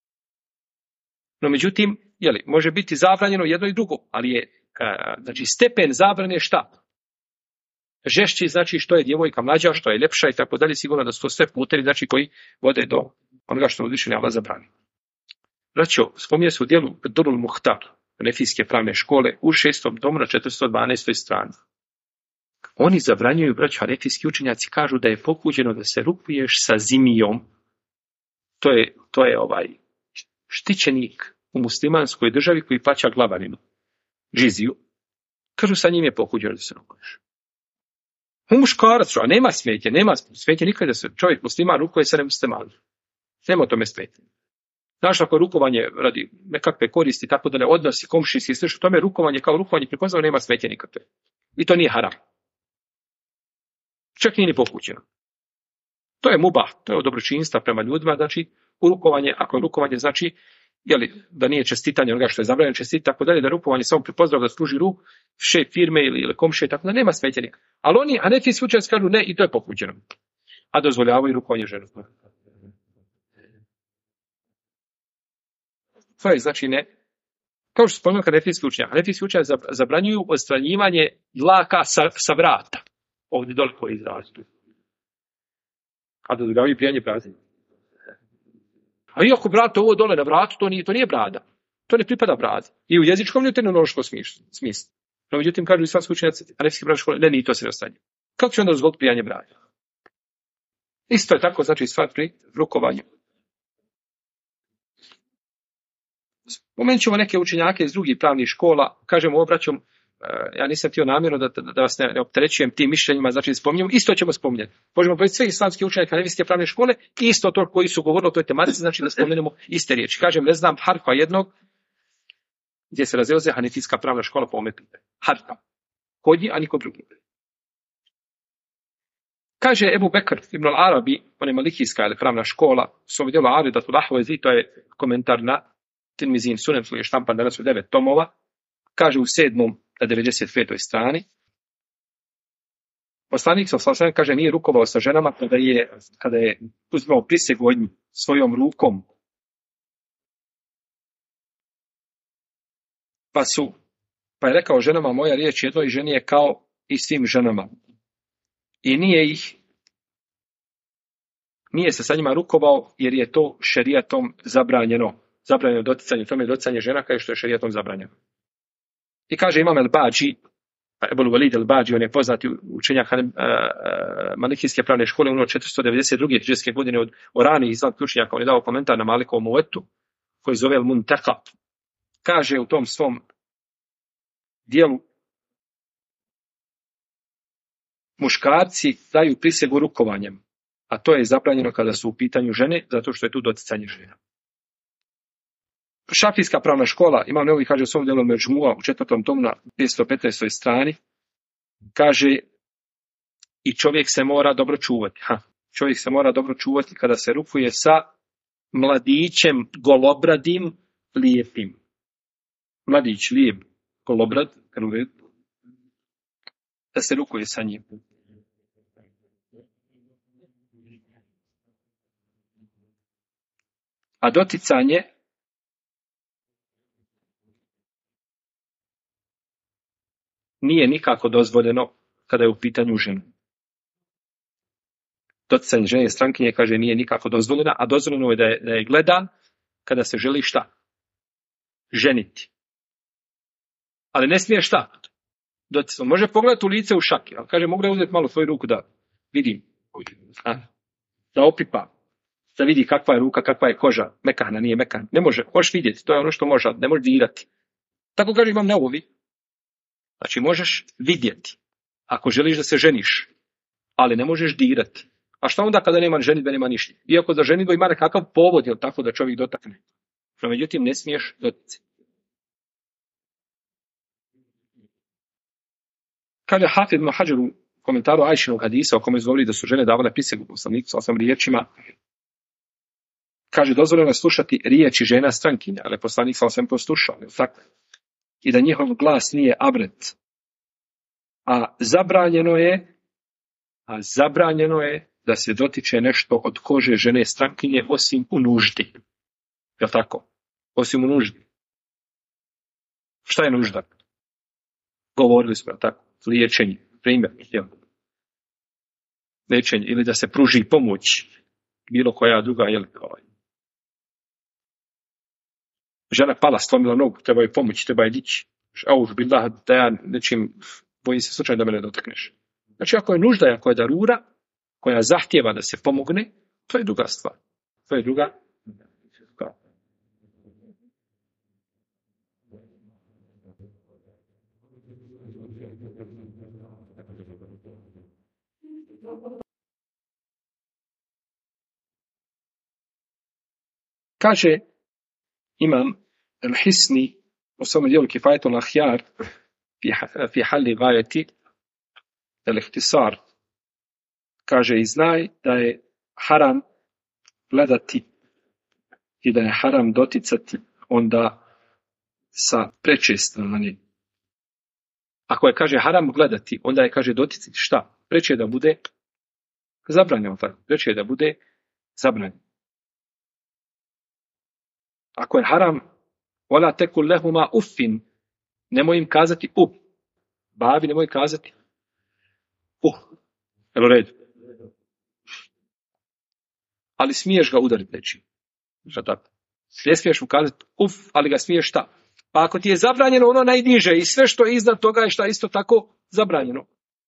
No međutim, može biti zabranjeno jedno i drugo, ali je znači stepen zabrane šta? Žešći, znači što je djevojka mlađa, što je ljepša i tako dalje, sigurno da su to sve putevi, znači koji vode do onoga što uzvišeni Allah zabrani. Braćo, spominje se u dijelu Durul Muhtar, Hanefijske pravne škole, u 6. tomu na 412. strani. Oni zabranjuju, braćo, hanefijski učenjaci kažu da je pokuđeno da se rukuješ sa zimijom. To je štićenik u muslimanskoj državi koji plaća glavarinu, džiziju. Kažu, sa njim je pokuđeno da se rukuješ. U muškarac, a nema smetje nikad da se čovjek musliman rukuje sa nemuslimanom. Nema o tome smetje. Znaš, ako je rukovanje radi nekakve koristi, tako da ne odnosi komšijski i sl. Tome rukovanje kao rukovanje prepoznao nema smetje nikakve. I to nije haram. Čak nije ni pokućeno. To je mubah, to je od dobročinstva prema ljudima, znači rukovanje, ako je rukovanje znači da nije čestitanje onoga što je zabranjeno čestiti, tako dalje, da rukovanje samo prepozdrav da služi ruku, šef firme ili komšije, tako da nema smetje nikakve. Ali oni, hanefijski učenjaci kažu ne i to je pokućeno. A dozvoljavaju rukovanje ženu. To je znači ne. Kao što spomenuo hanefijski učenjaci zabranjuju odstranjivanje dlaka sa vrata. Ovdje dole koji izrastuju. A dozvoljavaju prijanje brazine. A iako brate ovo dole na vratu, to nije brada. To ne pripada bradi. I u jezičkom ni u terminološkom smislu. No međutim, kažu islamski učenjaci hanefijske pravne škole, ne, ni to se ne ostanje. Kako će onda dozvoliti prijanje brade? Isto je tako, znači stvar pri rukovanju. Spomenut ćemo neke učenjake iz drugih pravnih škola, kažemo obraćom, ja nisam htio namjerno da vas ne opterećujem tim mišljenjima, znači spominjemo, isto ćemo spominjati. Možemo pojeti sve islamske učenjake hanefijske pravne škole i isto to koji su govorili o toj tematici, znači da spomenemo iste riječi. Kažem, ne znam harfa jednog gdje se razilaze hanefijska pravna škola po ovome pitanju. Harfa. Kod njih, a niko drugi. Kaže Ebu Bekr ibn al-Arabi, on je malikijska ili pravna škola, u svom dijelu Aridatul Ahvezi, to je komentar na Tirmizin Sunan, koji je štampan danas u 9 tomova, kaže u 7. na 95. strani. Poslanik sallallahu kaže nije rukovao sa ženama kada je uzimao prisegu od njih svojom rukom. Pa je rekao ženama, moja riječ jednoj ženi je kao i svim ženama. I nije se sa njima rukovao jer je to šerijatom zabranjeno. Zabranjeno doticanje, tome doticanje žena kao što je šerijatom zabranjeno. I kaže imam el-Bađi, Ebul Walid el-Bađi, on je poznati učenjak malikijske pravne škole, 492. hidžrijske godine od Orani izvan ključnjaka, on je dao komentar na Malikovom Muvetu, koji zove El-Muntaka. Kaže u tom svom dijelu, muškarci daju prisegu rukovanjem, a to je zabranjeno kada su u pitanju žene, zato što je tu doticanje žena. Šafijska pravna škola, Imam Nevevi kaže u svom dijelu Međmua u 4. tomu na 515. strani, kaže i čovjek se mora dobro čuvati. Čovjek se mora dobro čuvati kada se rukuje sa mladićem golobradim, lijepim. Mladić, lijep, golobrad, da se rukuje sa njim. A doticanje nije nikako dozvoljeno kada je u pitanju žena. Doticanje žene strankinje, kaže, nije nikako dozvoljena, a dozvoljeno je da je gleda kada se želi šta? Ženiti. Ali ne smije šta? doticom. Može pogledati u lice u šaki, ali kaže mogu da uzeti malo svoju ruku da vidim, da opipa, da vidi kakva je ruka, kakva je koža, mekana, nije mekana. Ne može, možeš vidjeti, to je ono što može, ne može dirati. Tako kaže Imam Nevovi. Znači možeš vidjeti, ako želiš da se ženiš, ali ne možeš dirati. A šta onda kada nema ženidbe, nema ništa? Iako za ženidbu ima nekakav povod, jel tako, da čovjek dotakne. No, međutim, ne smiješ doticati. Kaže Hafid ibn Hadžar u komentaru Ajšinog hadisa, o kome izgovori da su žene davale prisegu poslaniku sa 8 riječima, kaže, dozvoljeno je slušati riječi žena strankinja, ali poslanik sa 8 poslušao, jel tako? I da njihov glas nije abret. A zabranjeno je da se dotiče nešto od kože žene strankinje osim u nuždi. Je li tako? Osim u nuždi. Šta je nužda? Govorili smo, tako? Liječenje, primjer. Liječenje, ili da se pruži pomoć, bilo koja druga, jel, žena pala, slomila nogu, treba joj pomoći, treba je dići. Billah, da ja nečim, boji se slučajno da me ne dotakneš. Znači, ako je nužda, ako je darura, koja zahtjeva da se pomogne, to je druga stvar. To je druga. Kaže Imam al-Hisni u svom dijelu Kifajetul Ahjar fi halli gajeti al-ihtisar, kaže i znaj da je haram gledati i da je haram doticati onda sa preče strane. Ako je, kaže, haram gledati, onda je, kaže, doticati šta? Preče je da bude zabranjeno. Preče je da bude zabranjeno. Ako je haram, wala tekul lehuma uffin, nemoj im kazati babi nemoj kazati jel u redu? Ali smiješ ga udariti nečim. Ne smiješ mu kazati ali ga smiješ šta? Pa ako ti je zabranjeno ono najniže i sve što je iznad toga je šta isto tako zabranjeno.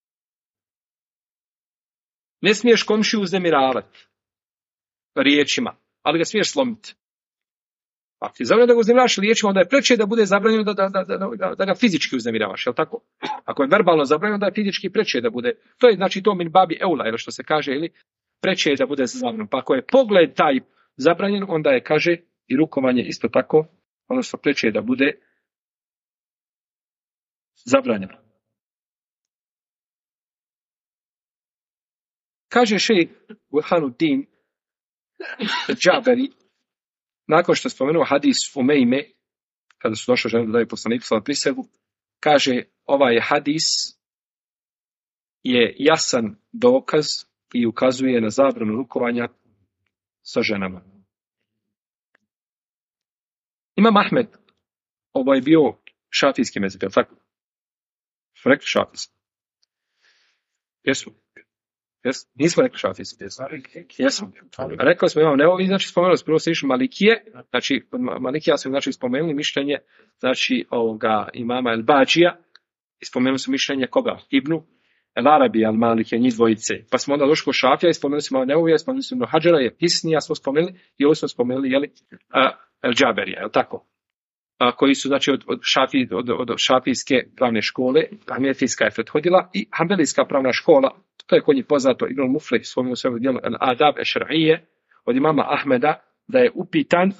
Ne smiješ komšiju uznemiravati riječima, ali ga smiješ slomiti. Ako ti je zabranjeno da ga uznemiravaš riječima, onda je preče da bude zabranjeno da ga fizički uznemiravaš, jel tako? Ako je verbalno zabranjeno, da je fizički preče da bude. To je znači to min babi eula, ili što se kaže, ili preče da bude zabranjeno. Pa ako je pogled taj zabranjen, onda je, kaže, i rukovanje isto tako, odnosno preče da bude zabranjeno. Kaže šejh Burhanuddin Džaberi, nakon što je spomenuo hadis Umejme, kada su došli žene da daju poslaniku sallallahu prisegu, kaže ovaj hadis je jasan dokaz i ukazuje na zabranu rukovanja sa ženama. Imam Ahmed, ovo je bio šafijski mezheb, jel tako? Rekli šafijski. Jesu? Nismo rekli šafijski. Jesmo. Rekli smo Imam Nevovi, znači spomenuli smo prvo se išli Malikije, znači Malikija su znači spomenuli mišljenje znači ovoga imama El Badžija i spomenuli su mišljenje koga? Ibnu El Arabi al Malike, njih dvojice. Pa smo onda došli kod Šafija i spomenuli smo Neovija, spomenuli smo Hadžara, je Hisnija smo spomenuli i ovo smo spomenuli El Džaberija, je li tako? Koji su znači od šafijske pravne škole, Hanefijska je prethodila i Hanbelijska pravna škola, to je kod njih poznato, Ibn Muflih spomenuo svojom dijelu Adab ešra'ije od imama Ahmeda, da je upitan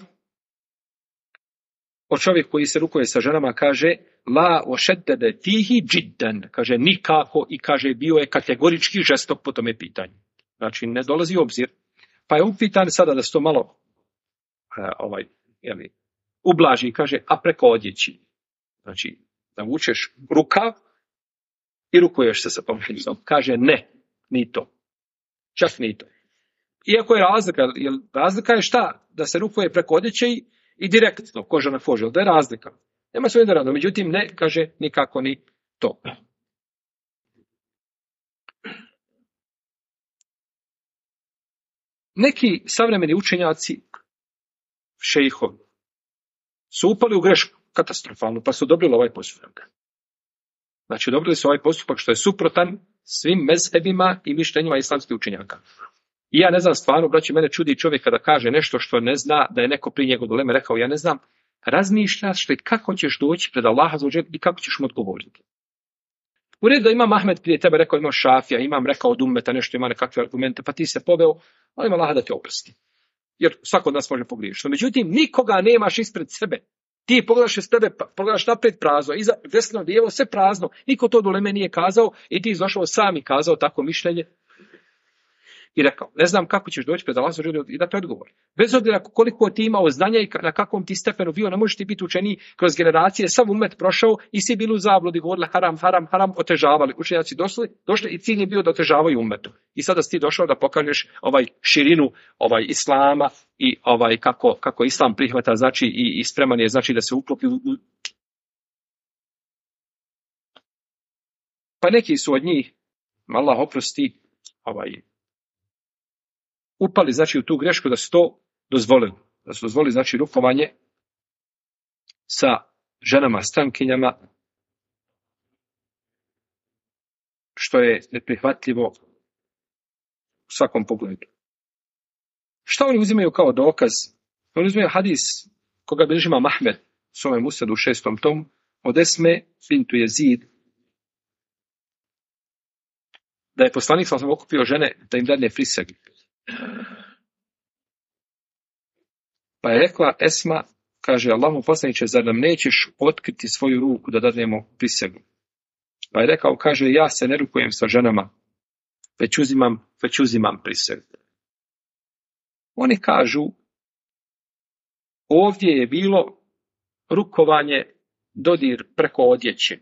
o čovjek koji se rukuje sa ženama, kaže la ošeddede fihi džiddan, kaže nikako i kaže bio je kategorički žestok po tome pitanju. Znači ne dolazi u obzir. Pa je upitan sada da se to malo ublaži, kaže, a preko odjeći. Znači, da vučeš rukav i rukuješ se sa tom ženicom. Kaže, ne, ni to. Čak ni to. Iako je razlika je šta? Da se rukuje preko odjeće i direktno, koža na kožu. Da je razlika. Nema sve da rado. Međutim, ne, kaže, nikako ni to. Neki savremeni učenjaci, šejhovi, su upali u grešku, katastrofalnu, pa su odobrili ovaj postupak. Znači, odobrili su ovaj postupak što je suprotan svim mezhebima i mišljenjima islamskih učenjaka. I ja ne znam stvarno, braći, mene čudi čovjek kada kaže nešto što ne zna, da je neko prije njegov doleme rekao, ja ne znam, razmišljaš li kako ćeš doći pred Allaha i kako ćeš mu odgovoriti. U redu da imam Ahmed prije tebe rekao, imam Šafija, imam rekao od ummeta nešto, ima nekakve argumente, pa ti se poveo, ali ima Allaha da te oprosti. Jer svako od nas može pogriješiti. Međutim, nikoga nemaš ispred sebe. Ti pogledaš iz tebe, pogledaš naprijed prazno, iza desno, lijevo, sve prazno. Niko to doleme nije kazao i ti izdošao sam i kazao tako mišljenje. I rekao, ne znam kako ćeš doći pred Allah i dati odgovor. Bez obzira koliko ti imao znanja i na kakvom ti stepenu bio, ne možeš ti biti učeniji kroz generacije, sam umet prošao i svi bili u zabludi, govorili haram, otežavali. Učenjaci došli i cilj je bio da otežavaju umetu. I sada si ti došao da pokažeš širinu islama i kako islam prihvata, znači i spreman je, znači da se uklopi u... Pa neki su od njih, Allah oprosti, upali, znači, u tu grešku da su to dozvolili. Da su dozvolili, znači, rukovanje sa ženama, strankinjama, što je neprihvatljivo u svakom pogledu. Šta oni uzimaju kao dokaz? Oni uzimaju hadis koga bilježi imam Ahmed u svome musnadu u 6. tomu od Esme bintu Jezid, da je poslanik sam okupio žene da im dadne prisegu. Pa je rekla Esma, kaže, Allahu poslaniče, zar nam nećeš otkriti svoju ruku da dadnemo prisegu? Pa je rekao, kaže, ja se ne rukujem sa ženama, već uzimam prisegu. Oni kažu, ovdje je bilo rukovanje, dodir preko odjeće.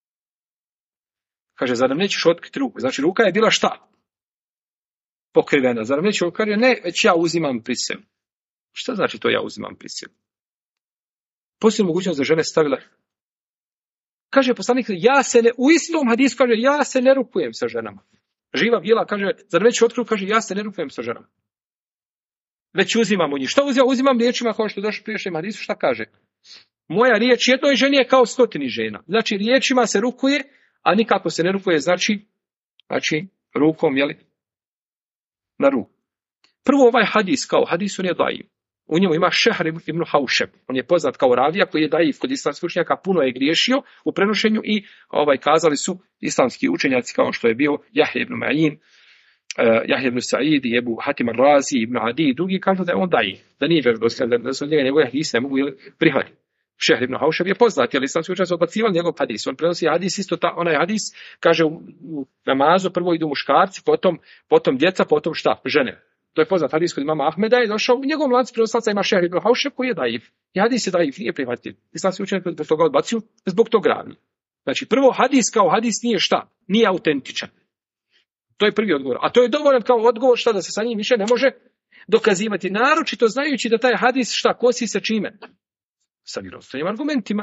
Kaže, zar nam nećeš otkriti ruku? Znači, ruka je bila šta? Pokrivena. Zar nam nećeš otkriti? Kaže, ne, već ja uzimam prisegu. Šta znači to ja uzimam prisegu? Posljednu mogućnost da žene stavila. Kaže poslanik, u istom hadisu kaže, ja se ne rukujem sa ženama. Živa bila, kaže, zar nećeš otkriti? Kaže, ja se ne rukujem sa ženama. Već uzimam od njih. Šta uzimam? Uzimam riječima kao što je došlo priješnjem hadisu, šta kaže? Moja riječ jednoj ženi je kao 100 žena. Znači, riječima se rukuje, a nikako se ne rukuje, znači rukom, jeli? Na ruku. Prvo ovaj hadis, kao hadis on je daif. U njemu ima Šehr ibn Haušeb. On je poznat kao ravija koji je daif kod islamskih učenjaka, puno je griješio u prenošenju i kazali su islamski učenjaci kao što je bio Jahja ibn Ma'in, Jahja ibn Sa'id, Ebu Hatim al-Razi, ibn Adi i drugi kažu da je on daif, da nije vjerodostojan, da su njega njegove hadise ne mogu prihvatiti. Šehr ibn Haušeb je poznat, jer islamski učenjaci odbacivali njegov hadis. On prenosi hadis, onaj hadis, kaže u namazu prvo idu muškarci, potom djeca, potom šta? Žene. To je poznat hadis kod imama Ahmeda, je došao u njegovom lancu prenoslaca ima Šehr ibn Haušeb koji je daif. I hadis je daif, nije prihvatljiv. Islamski učenjaci zbog toga odbacuju, zbog tog ravni. Znači, prvo hadis kao hadis nije šta? Nije autentičan. To je prvi odgovor. A to je dovoljan kao odgovor šta da se sa njim više ne može dokazivati. Naročito znajući da taj hadis šta kosi sa čime? Sa vjerodostojnim argumentima.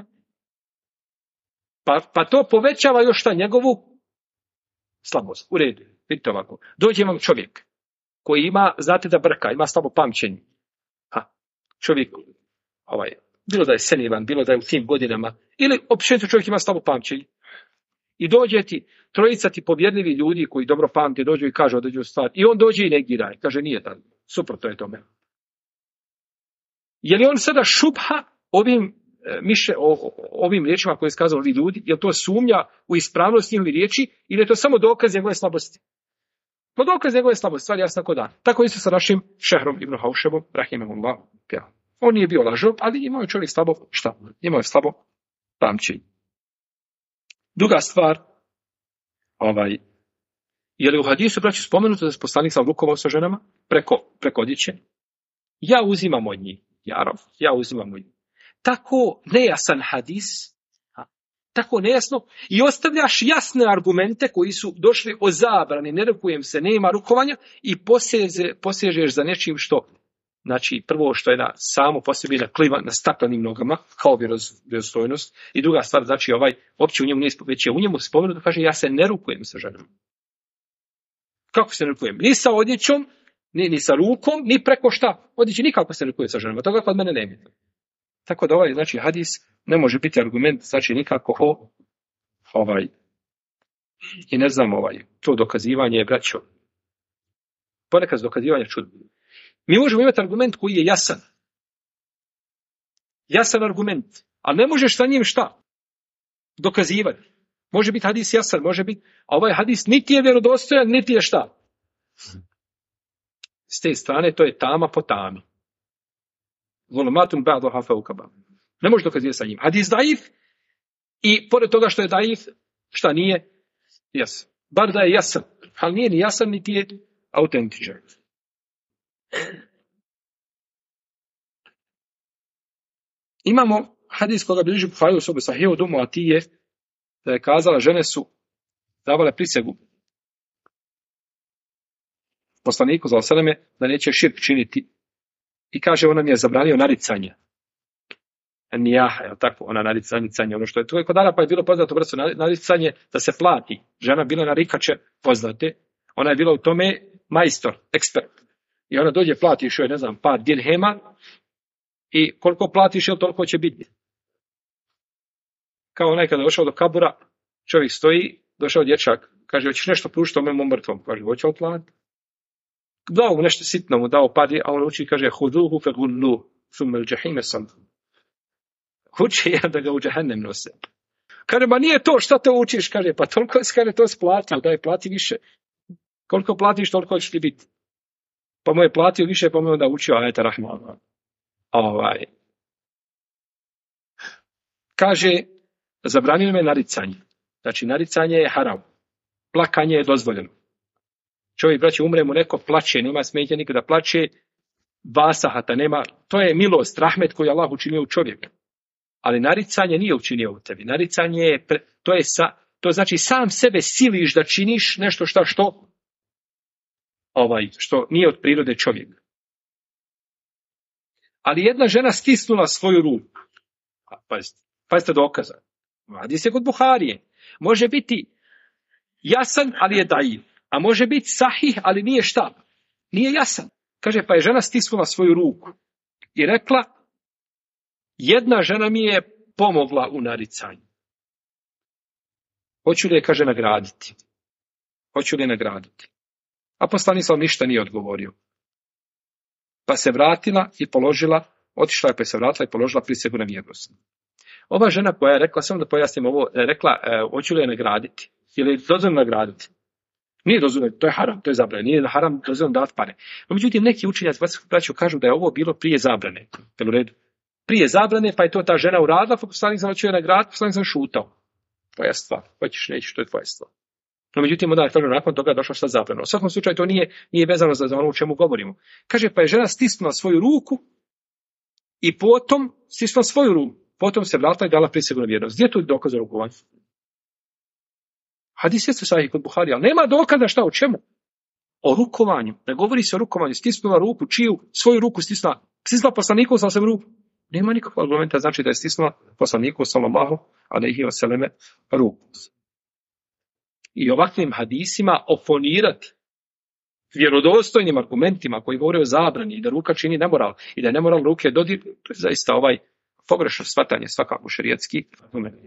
Pa to povećava još šta njegovu slabost. U redu. Vidite ovako. Dođe vam čovjek koji ima, znate da brka, ima slabo pamćenje. Čovjek, bilo da je senilan, bilo da je u tim godinama, ili općenito čovjek ima slabo pamćenje. I dođe ti, trojica ti povjerljivi ljudi koji dobro pamte, dođu i kažu određenu stvar. I on dođe i negira. Kaže, nije tako. Suprotno je tome. Je li on sada šubha ovim riječima koje je skazali ovi ljudi? Je li to sumnja u ispravnost njihovi riječi ili je to samo dokaz njegove slabosti? No dokaz njegove slabosti, stvar jasna ko dan. Tako isto sa našim Šehrom ibn Haušebom, rahimehullah. On nije bio lažov, ali imao je čovjek slabo, šta? Imao je slabo pamćenje. Druga stvar, je li u hadisu, braći, spomenuto da se poslanik sam rukovao sa ženama preko odjeće? Ja uzimam od njih, ja uzimam od njih. Tako nejasan hadis, tako nejasno, i ostavljaš jasne argumente koji su došli o zabrani, ne rukujem se, nema rukovanja, i posežeš za nečim što, znači, prvo što je samo po sebi na staklenim nogama, kao vjerostojnost, i druga stvar, znači, opće u njemu nije, već je u njemu spomenuto, kaže, ja se ne rukujem sa ženom. Kako se ne rukujem? Ni sa odjećom, ni sa rukom, ni preko šta. Odjeći nikako se ne rukuje sa ženom, toga kod mene nema. Tako da znači, hadis ne može biti argument, znači, nikako I ne znam to dokazivanje je, braćo, ponekad dokazivanje čudno. Mi možemo imati argument koji je jasan. Jasan argument. Ali ne možeš sa njim šta? Dokazivati. Može biti hadis jasan, može biti, a ovaj hadis niti je vjerodostojan, niti je šta? S te strane to je tama po tami. Zulumatun ba'duha fawqa ba'd. Ne može dokazivati sa njim. Hadis daif i pored toga što je daif, šta nije? Jasan. Bar da je jasan, ali nije ni jasan, niti je autentičan. Imamo hadis koga bilježi Buhari u sobi Sahih od Umu Atije, da je kazala, žene su davale prisegu poslaniku sallallahu alejhi ve selleme da neće širk činiti. I kaže, ona mi je zabranio naricanje. Nijaha, je tako, ona naricanje, ono što je tu. Kod Arapa je bilo poznato vrsto naricanje da se plati. Žena bila narikače poznate, ona je bila u tome majstor, ekspert. I ona dođe, platiš joj, ne znam, par dirhema i koliko platiš, jel toliko će biti. Kao onaj kada je došao do kabura, čovjek stoji, došao dječak, kaže, hoćeš nešto pružiti o mom mrtvom? Kaže, hoće otplatiti. Dao mu nešto sitno, mu dao padi, a on uči, kaže, huduhu fe gullu, thumma al-jahime sam. Uči ja da ga u džehennem nose. Kaže, ma nije to, šta te učiš? Kaže, pa toliko je to splatio, daj, plati više. Koliko platiš, toliko će ti biti. Pa mu je platio više, pa mu je onda učio ajeta rahman. Kaže, zabranio me naricanje. Znači, naricanje je haram. Plakanje je dozvoljeno. Čovjek, braće, umre mu neko, plače, nema smetnje nikada plače, vasahata, nema. To je milost, rahmet koju Allah učinio u čovjeku. Ali naricanje nije učinio u tebi. Naricanje je, to znači sam sebe siliš da činiš nešto što nije od prirode čovjeka. Ali jedna žena stisnula svoju ruku. Pazite dokaza. Hadis je kod Buharije. Može biti jasan, ali je daif. A može biti sahih, ali nije šta? Nije jasan. Kaže, pa je žena stisnula svoju ruku i rekla, jedna žena mi je pomogla u naricanju. Hoću li je, kaže, nagraditi? Hoću li je nagraditi? A poslanik ništa nije odgovorio. Pa se vratila i položila, otišla je pa se vratila i položila prisegu na vjernost. Ova žena koja je rekla, samo da pojasnim ovo, rekla, hoću li je nagraditi? Ili je dozvoljeno nagraditi? Nije dozvoljeno, to je haram, to je zabrane. Nije haram dozvoljeno davati pare. No, međutim, neki učenjaci kažu da je ovo bilo prije zabrane. Jel u redu? Prije zabrane, pa je to ta žena uradila, pa poslanik hoću je nagraditi, poslanik šutao. Tvoja stvar. Hoćeš, nećeš, to je tvoja stvar. No, međutim, onda je nakon toga došla šta zabrano. U svakom slučaju to nije vezano za ono o čemu govorimo. Kaže, pa je žena stisnula svoju ruku i potom stisnula svoju ruku. Potom se vratila i dala prisegu na vjernost. Gdje je tu dokaz o rukovanju? Hadis jeste sahih kod Buhari, ali nema dokaza šta o čemu? O rukovanju. Ne govori se o rukovanju. Stisnula ruku, čiju? Svoju ruku stisnula. Stisnula poslaniku sa ruku. Nema nikakvog argumenta, znači da je stisnula poslaniku sallallahu alejhi ve selleme ruku. I ovakvim hadisima oponirati vjerodostojnim argumentima koji govore o zabrani i da ruka čini nemoral i da je nemoral ruke dodir, to je zaista pogrešno shvatanje svakako šerijatski argument.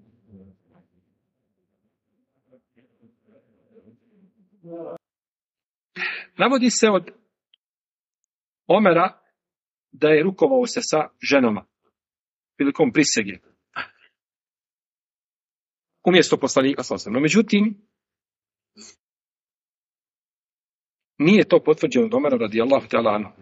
Navodi se od Omera da je rukovao se sa ženama prilikom prisege. Umjesto poslanika sallallahu alejhi ve sellem. No, međutim, nije to potvrđeno od Omera radijallahu ta'ala anhu.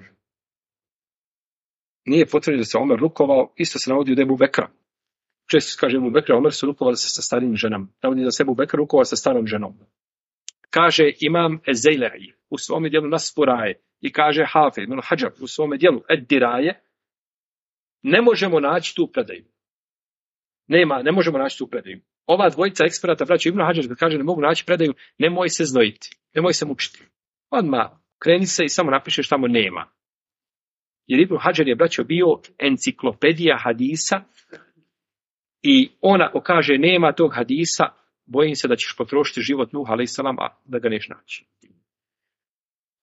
Nije potvrđeno da se Omer rukovao, isto se navodi od Ebu Bekra. Često se kaže Ebu Bekra, Omer su rukovali se sa starim ženama. Navodi da se Ebu Bekra rukovao sa starom ženom. Kaže imam Ez-Zejlai u svome dijelu Naspuraje i kaže Hafiz ibn Hadžar u svome dijelu Ed-Diraje, ne možemo naći tu predaju. Ne možemo naći tu predaju. Ova dvojica eksperata, braća Ibn Hadžar, kad kaže ne mogu naći predaju, nemoj se znojiti, nemoj se mučiti. Odmah kreni se i samo napišeš tamo nema. Jer Ibn Hadžar je, braćo, bio enciklopedija hadisa i on ako kaže nema tog hadisa, bojim se da ćeš potrošiti život Nuh a.s. a da ga neš naći.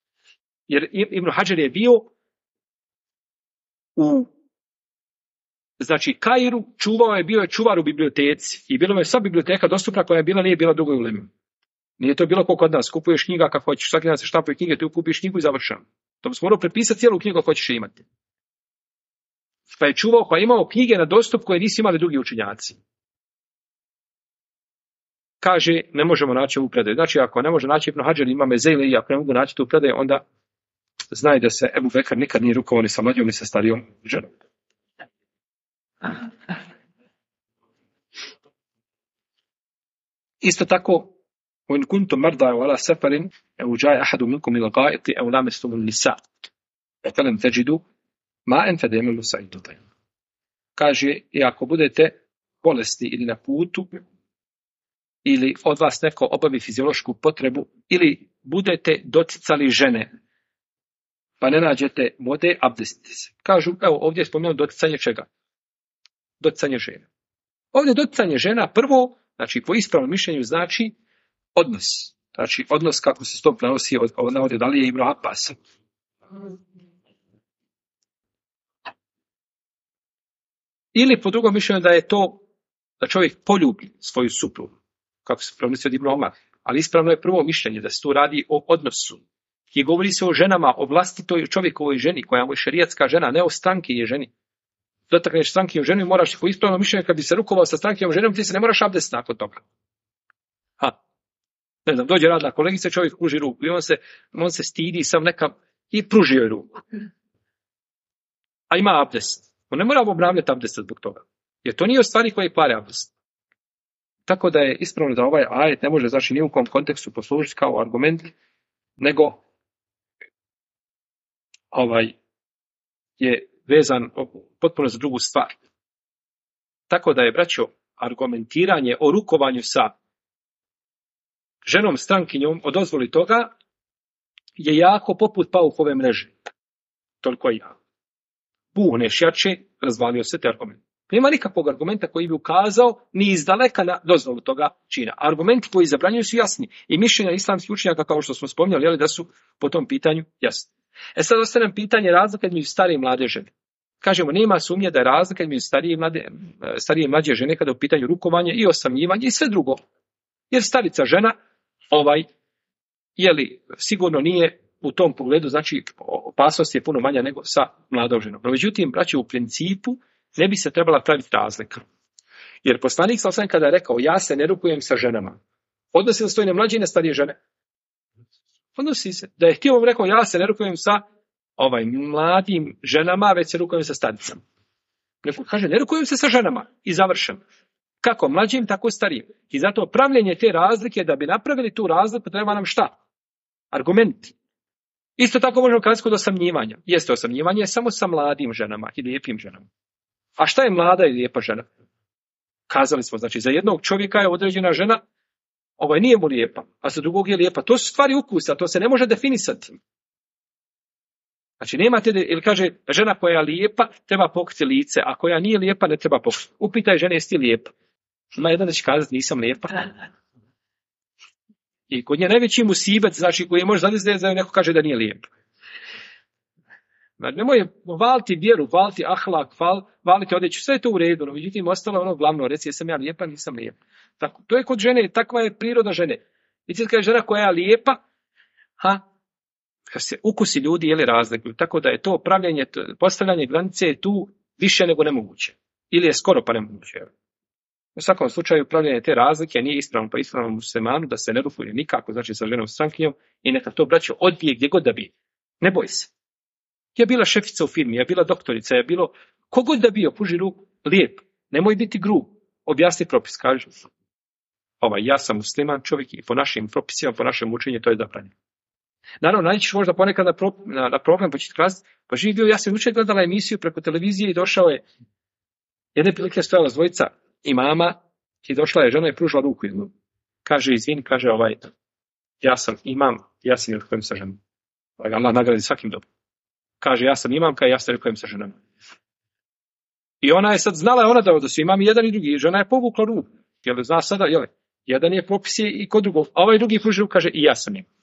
Jer Ibn Hadžar je bio u znači Kairu bio je čuvar u biblioteci i bilo je sva biblioteka dostupna koja je bila, nije bila drugoj ulemi. Nije to bilo kao kod nas, kupuješ knjiga kako hoćeš, svaki dan se štampaju knjige, ti kupiš knjigu i završam. To bi se morao prepisati cijelu knjigu ako hoćeš imati. Pa je čuvao, pa je imao knjige na dostup koje nisu imali drugi učenjaci. Kaže, ne možemo naći ovu predaju. Znači, ako ne može naći Ibn Hadžar, ima Mezeli, i ako ne mogu naći tu predaju, onda znaj da se Ebu Bekr nikad nije rukovao ni sa mlađom, ni sa starijom ženom. Isto tako, وإن كنتم مرضى وعلى سفر أو جاء أحد منكم من الغائط أو لامستم النساء فلم تجدوا ماء فتيمموا صعيدا طيبا. Kaže, i ako budete bolesni ili na putu, ili od vas neko obavi fiziološku potrebu, ili budete doticali žene, pa ne nađete vode, abdestite se. Kažu, evo, ovdje je spomenuo doticanje čega? Doticanje žena. Ovdje doticanje žena prvo, znači po ispravnom mišljenju znači odnos. Znači odnos kako se to prenosi od navode da li je Ibn Abbas. Ili po drugom mišljenju da je to da čovjek poljubi svoju suprugu, kako se prenosi od Ibn Omar. Ali ispravno je prvo mišljenje da se tu radi o odnosu. I govori se o ženama, o vlastitoj čovjekovoj ženi, koja je šerijatska žena, ne o strankije ženi. Dotakneš strankijom ženu i moraš po ispravnom mišljenju, kad bi se rukovao sa strankijom ženom, ti se ne moraš abdestiti nakon toga. Ne znam, dođe radna kolegica, čovjek pruži ruku i on se stidi sam neka i pružio je ruku. A ima abdest. On ne mora obnavljati abdest zbog toga. Jer to nije od stvari koje kvare abdest. Tako da je ispravno da ovaj ajet ne može znači ni u kom kontekstu poslužiti kao argument, nego je vezan potpuno za drugu stvar. Tako da je, braćo, argumentiranje o rukovanju sa ženom strankinjom o dozvoli toga je jako poput paukove mreže. Toliko je jako. Puhneš jače, razvalio se te argument. Nema nikakvog argumenta koji bi ukazao ni izdaleka na dozvolu toga čina. Argumenti koji zabranjuju su jasni i mišljenja islamskih učenjaka, kao što smo spominjali, ali da su po tom pitanju jasni. Sad ostaje nam pitanje razlika između starije i mlade žene. Kažemo, nema sumnje da je razlika između starije i mlađe žene kada je u pitanju rukovanja i osamljivanja i sve drugo. Jer starica žena, sigurno nije u tom pogledu, znači opasnost je puno manja nego sa mladom ženom. No, međutim, braće, u principu ne bi se trebala praviti razlika. Jer poslanik sallallahu kada je rekao, ja se ne rukujem sa ženama, odnosi li se to i na mlađe i na starije žene? Odnosi se. Da je htio vam rekao, ja se ne rukujem sa mladim ženama, već se rukujem sa staricama. Neko kaže, ne rukujem se sa ženama i završen. Kako mlađim, tako starijim. I zato pravljenje te razlike, da bi napravili tu razliku, treba nam šta? Argumenti. Isto tako možemo kazati kod osamljivanja. Jeste osamljivanje samo sa mladim ženama i lijepim ženama. A šta je mlada i lijepa žena? Kazali smo, znači za jednog čovjeka je određena žena, nije mu lijepa, a za drugog je lijepa. To su stvari ukusa, to se ne može definisati. Znači nemate, ili kaže žena koja je lijepa treba pokriti lice, a koja nije lijepa ne treba pokriti. Upitaj žene, jesi ti lijepa? Ima jedan da će kazati nisam lijepa. I kod nje najveći musibet, znači koji je može zadesiti da neko kaže da nije lijep. Znači, nemoj valiti vjeru, valiti ahlak, valiti odjeću, sve je to u redu, no međutim ostalo ono glavno, reci jesam ja lijepa, nisam lijepa. Tako, to je kod žene, takva je priroda žene. Vidite kada je žena koja je lijepa, kad se ukusi ljudi razlikuju, tako da je to postavljanje granice je tu više nego nemoguće. Ili je skoro pa nemoguće. U svakom slučaju pravljanje te razlike nije ispravno, pa ispravno muslimanu da se ne rukuje nikako, znači sa ženom strankinjom i neka to braćo odbije gdje god da bi. Ne boj se. Ja bila šefica u firmi, ja bila doktorica, ja bilo kogod da bio, puži ruku, lijep, nemoj biti grub, objasni propis, kaže. Ja sam musliman čovjek i po našim propisima, po našem učenju to je zabranjeno. Naravno, naći možda ponekad na program, pa ćete kazati, pa živi bio, ja sam jučer gledala emisiju preko televizije i došao je, jedne prilike stojala dvojica imama i došla je žena i pružila ruku između. Kaže, izvini, kaže, ja sam imam, ja se ne rukujem sa ženom. Allah nagradi svakim dobrom. Kaže, ja sam imamka i ja se rukujem sa ženom. I ona je sad znala da su imam jedan i drugi. Žena je povukla ruku. Jel zna sada, jedan je propis i kod drugog. A ovaj drugi pruži ruku, kaže, i ja sam imam.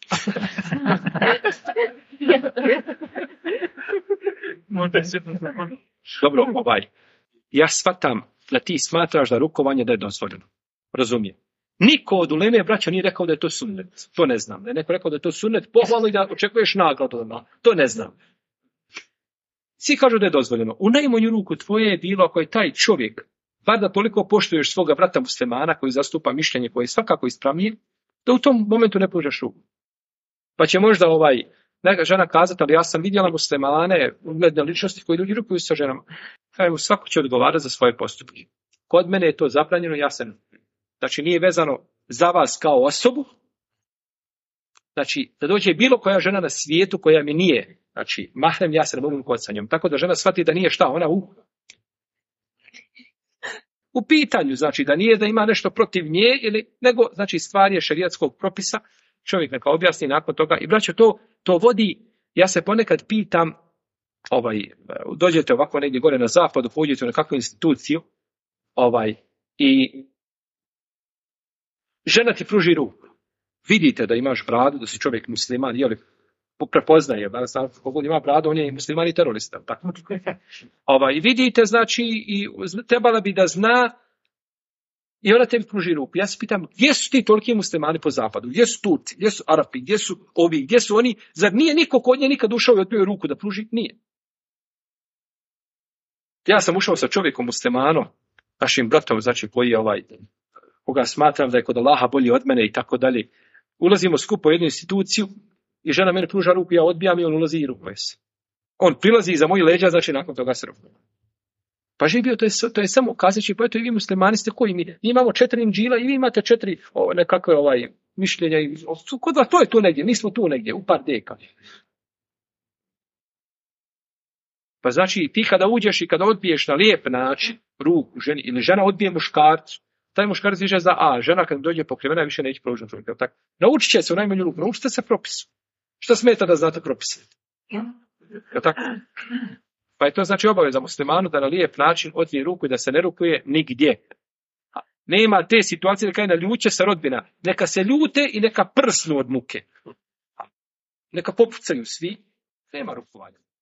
Dobro, ja shvatam da ti smatraš da rukovanje da je dozvoljeno. Razumijem. Niko od uleme braća nije rekao da je to sunnet. To ne znam. Da je neko rekao da je to sunnet, pohvalno i da očekuješ nagradu. To ne znam. Svi kažu da je dozvoljeno. U najmanju ruku tvoje je bilo ako je taj čovjek, bar da toliko poštuješ svoga brata muslimana koji zastupa mišljenje koje je svakako ispravnije, da u tom momentu ne pružaš ruku. Pa će možda neka žena kazati, ali ja sam vidjela muslimane, ugledne ličnosti koji ljudi rukuju sa ženama. Evo, svako će odgovarati za svoje postupke. Kod mene je to zabranjeno, ja sam. Znači, nije vezano za vas kao osobu. Znači, da dođe bilo koja žena na svijetu koja mi nije, znači, mahrem, ja se ne mogu rukovati sa njom. Tako da žena shvati da nije šta, ona u pitanju, znači da nije da ima nešto protiv nje, nego, znači, stvar je šerijatskog propisa, čovjek neka objasni nakon toga. I braćo, to vodi, ja se ponekad pitam, dođete ovako negdje gore na zapadu, pođete u nekakvu instituciju, i žena ti pruži ruku. Vidite da imaš bradu, da si čovjek musliman, prepoznaje, kogod ima bradu, on je i musliman i terorista. Tako. Vidite, znači, i trebala bi da zna, i ona tebi pruži ruku. Ja se pitam, gdje su ti toliki muslimani po zapadu? Gdje su Turci? Gdje su Arapi? Gdje su ovi? Gdje su oni? Zar nije niko kod nje nikad ušao i odbio ruku da pruži? Nije. Ja sam ušao sa čovjekom muslimanom, našim bratom, znači koji je koga smatram da je kod Allaha bolji od mene i tako dalje. Ulazimo skupo u jednu instituciju i žena mene pruža ruku, ja odbijam i on ulazi i rukuje se. On prilazi iza mojih leđa, znači nakon toga se rukuje. Pa živio, to je samo kazeći, pa eto i vi muslimani ste koji mi. Mi imamo 4 inđila i vi imate 4 nekakve mišljenja. Kod vas to je tu negdje, mi smo tu negdje, u par deka. Pa znači ti kada uđeš i kada odbiješ na lijep način ruku ženi, ili žena odbije muškarcu, taj muškarac više za žena kad dođe pokrivena više neće pružiti ruku. Naučit će se u najmanju ruku, naučite se propisu. Šta smeta da znate propise? Tako? Pa je to znači obaveza muslimanu da na lijep način odvije ruku i da se ne rukuje nigdje. Nema te situacije da kaj na ljuće sa rodbina. Neka se ljute i neka prsnu od muke. Neka popucaju svi. Nema rukovanja.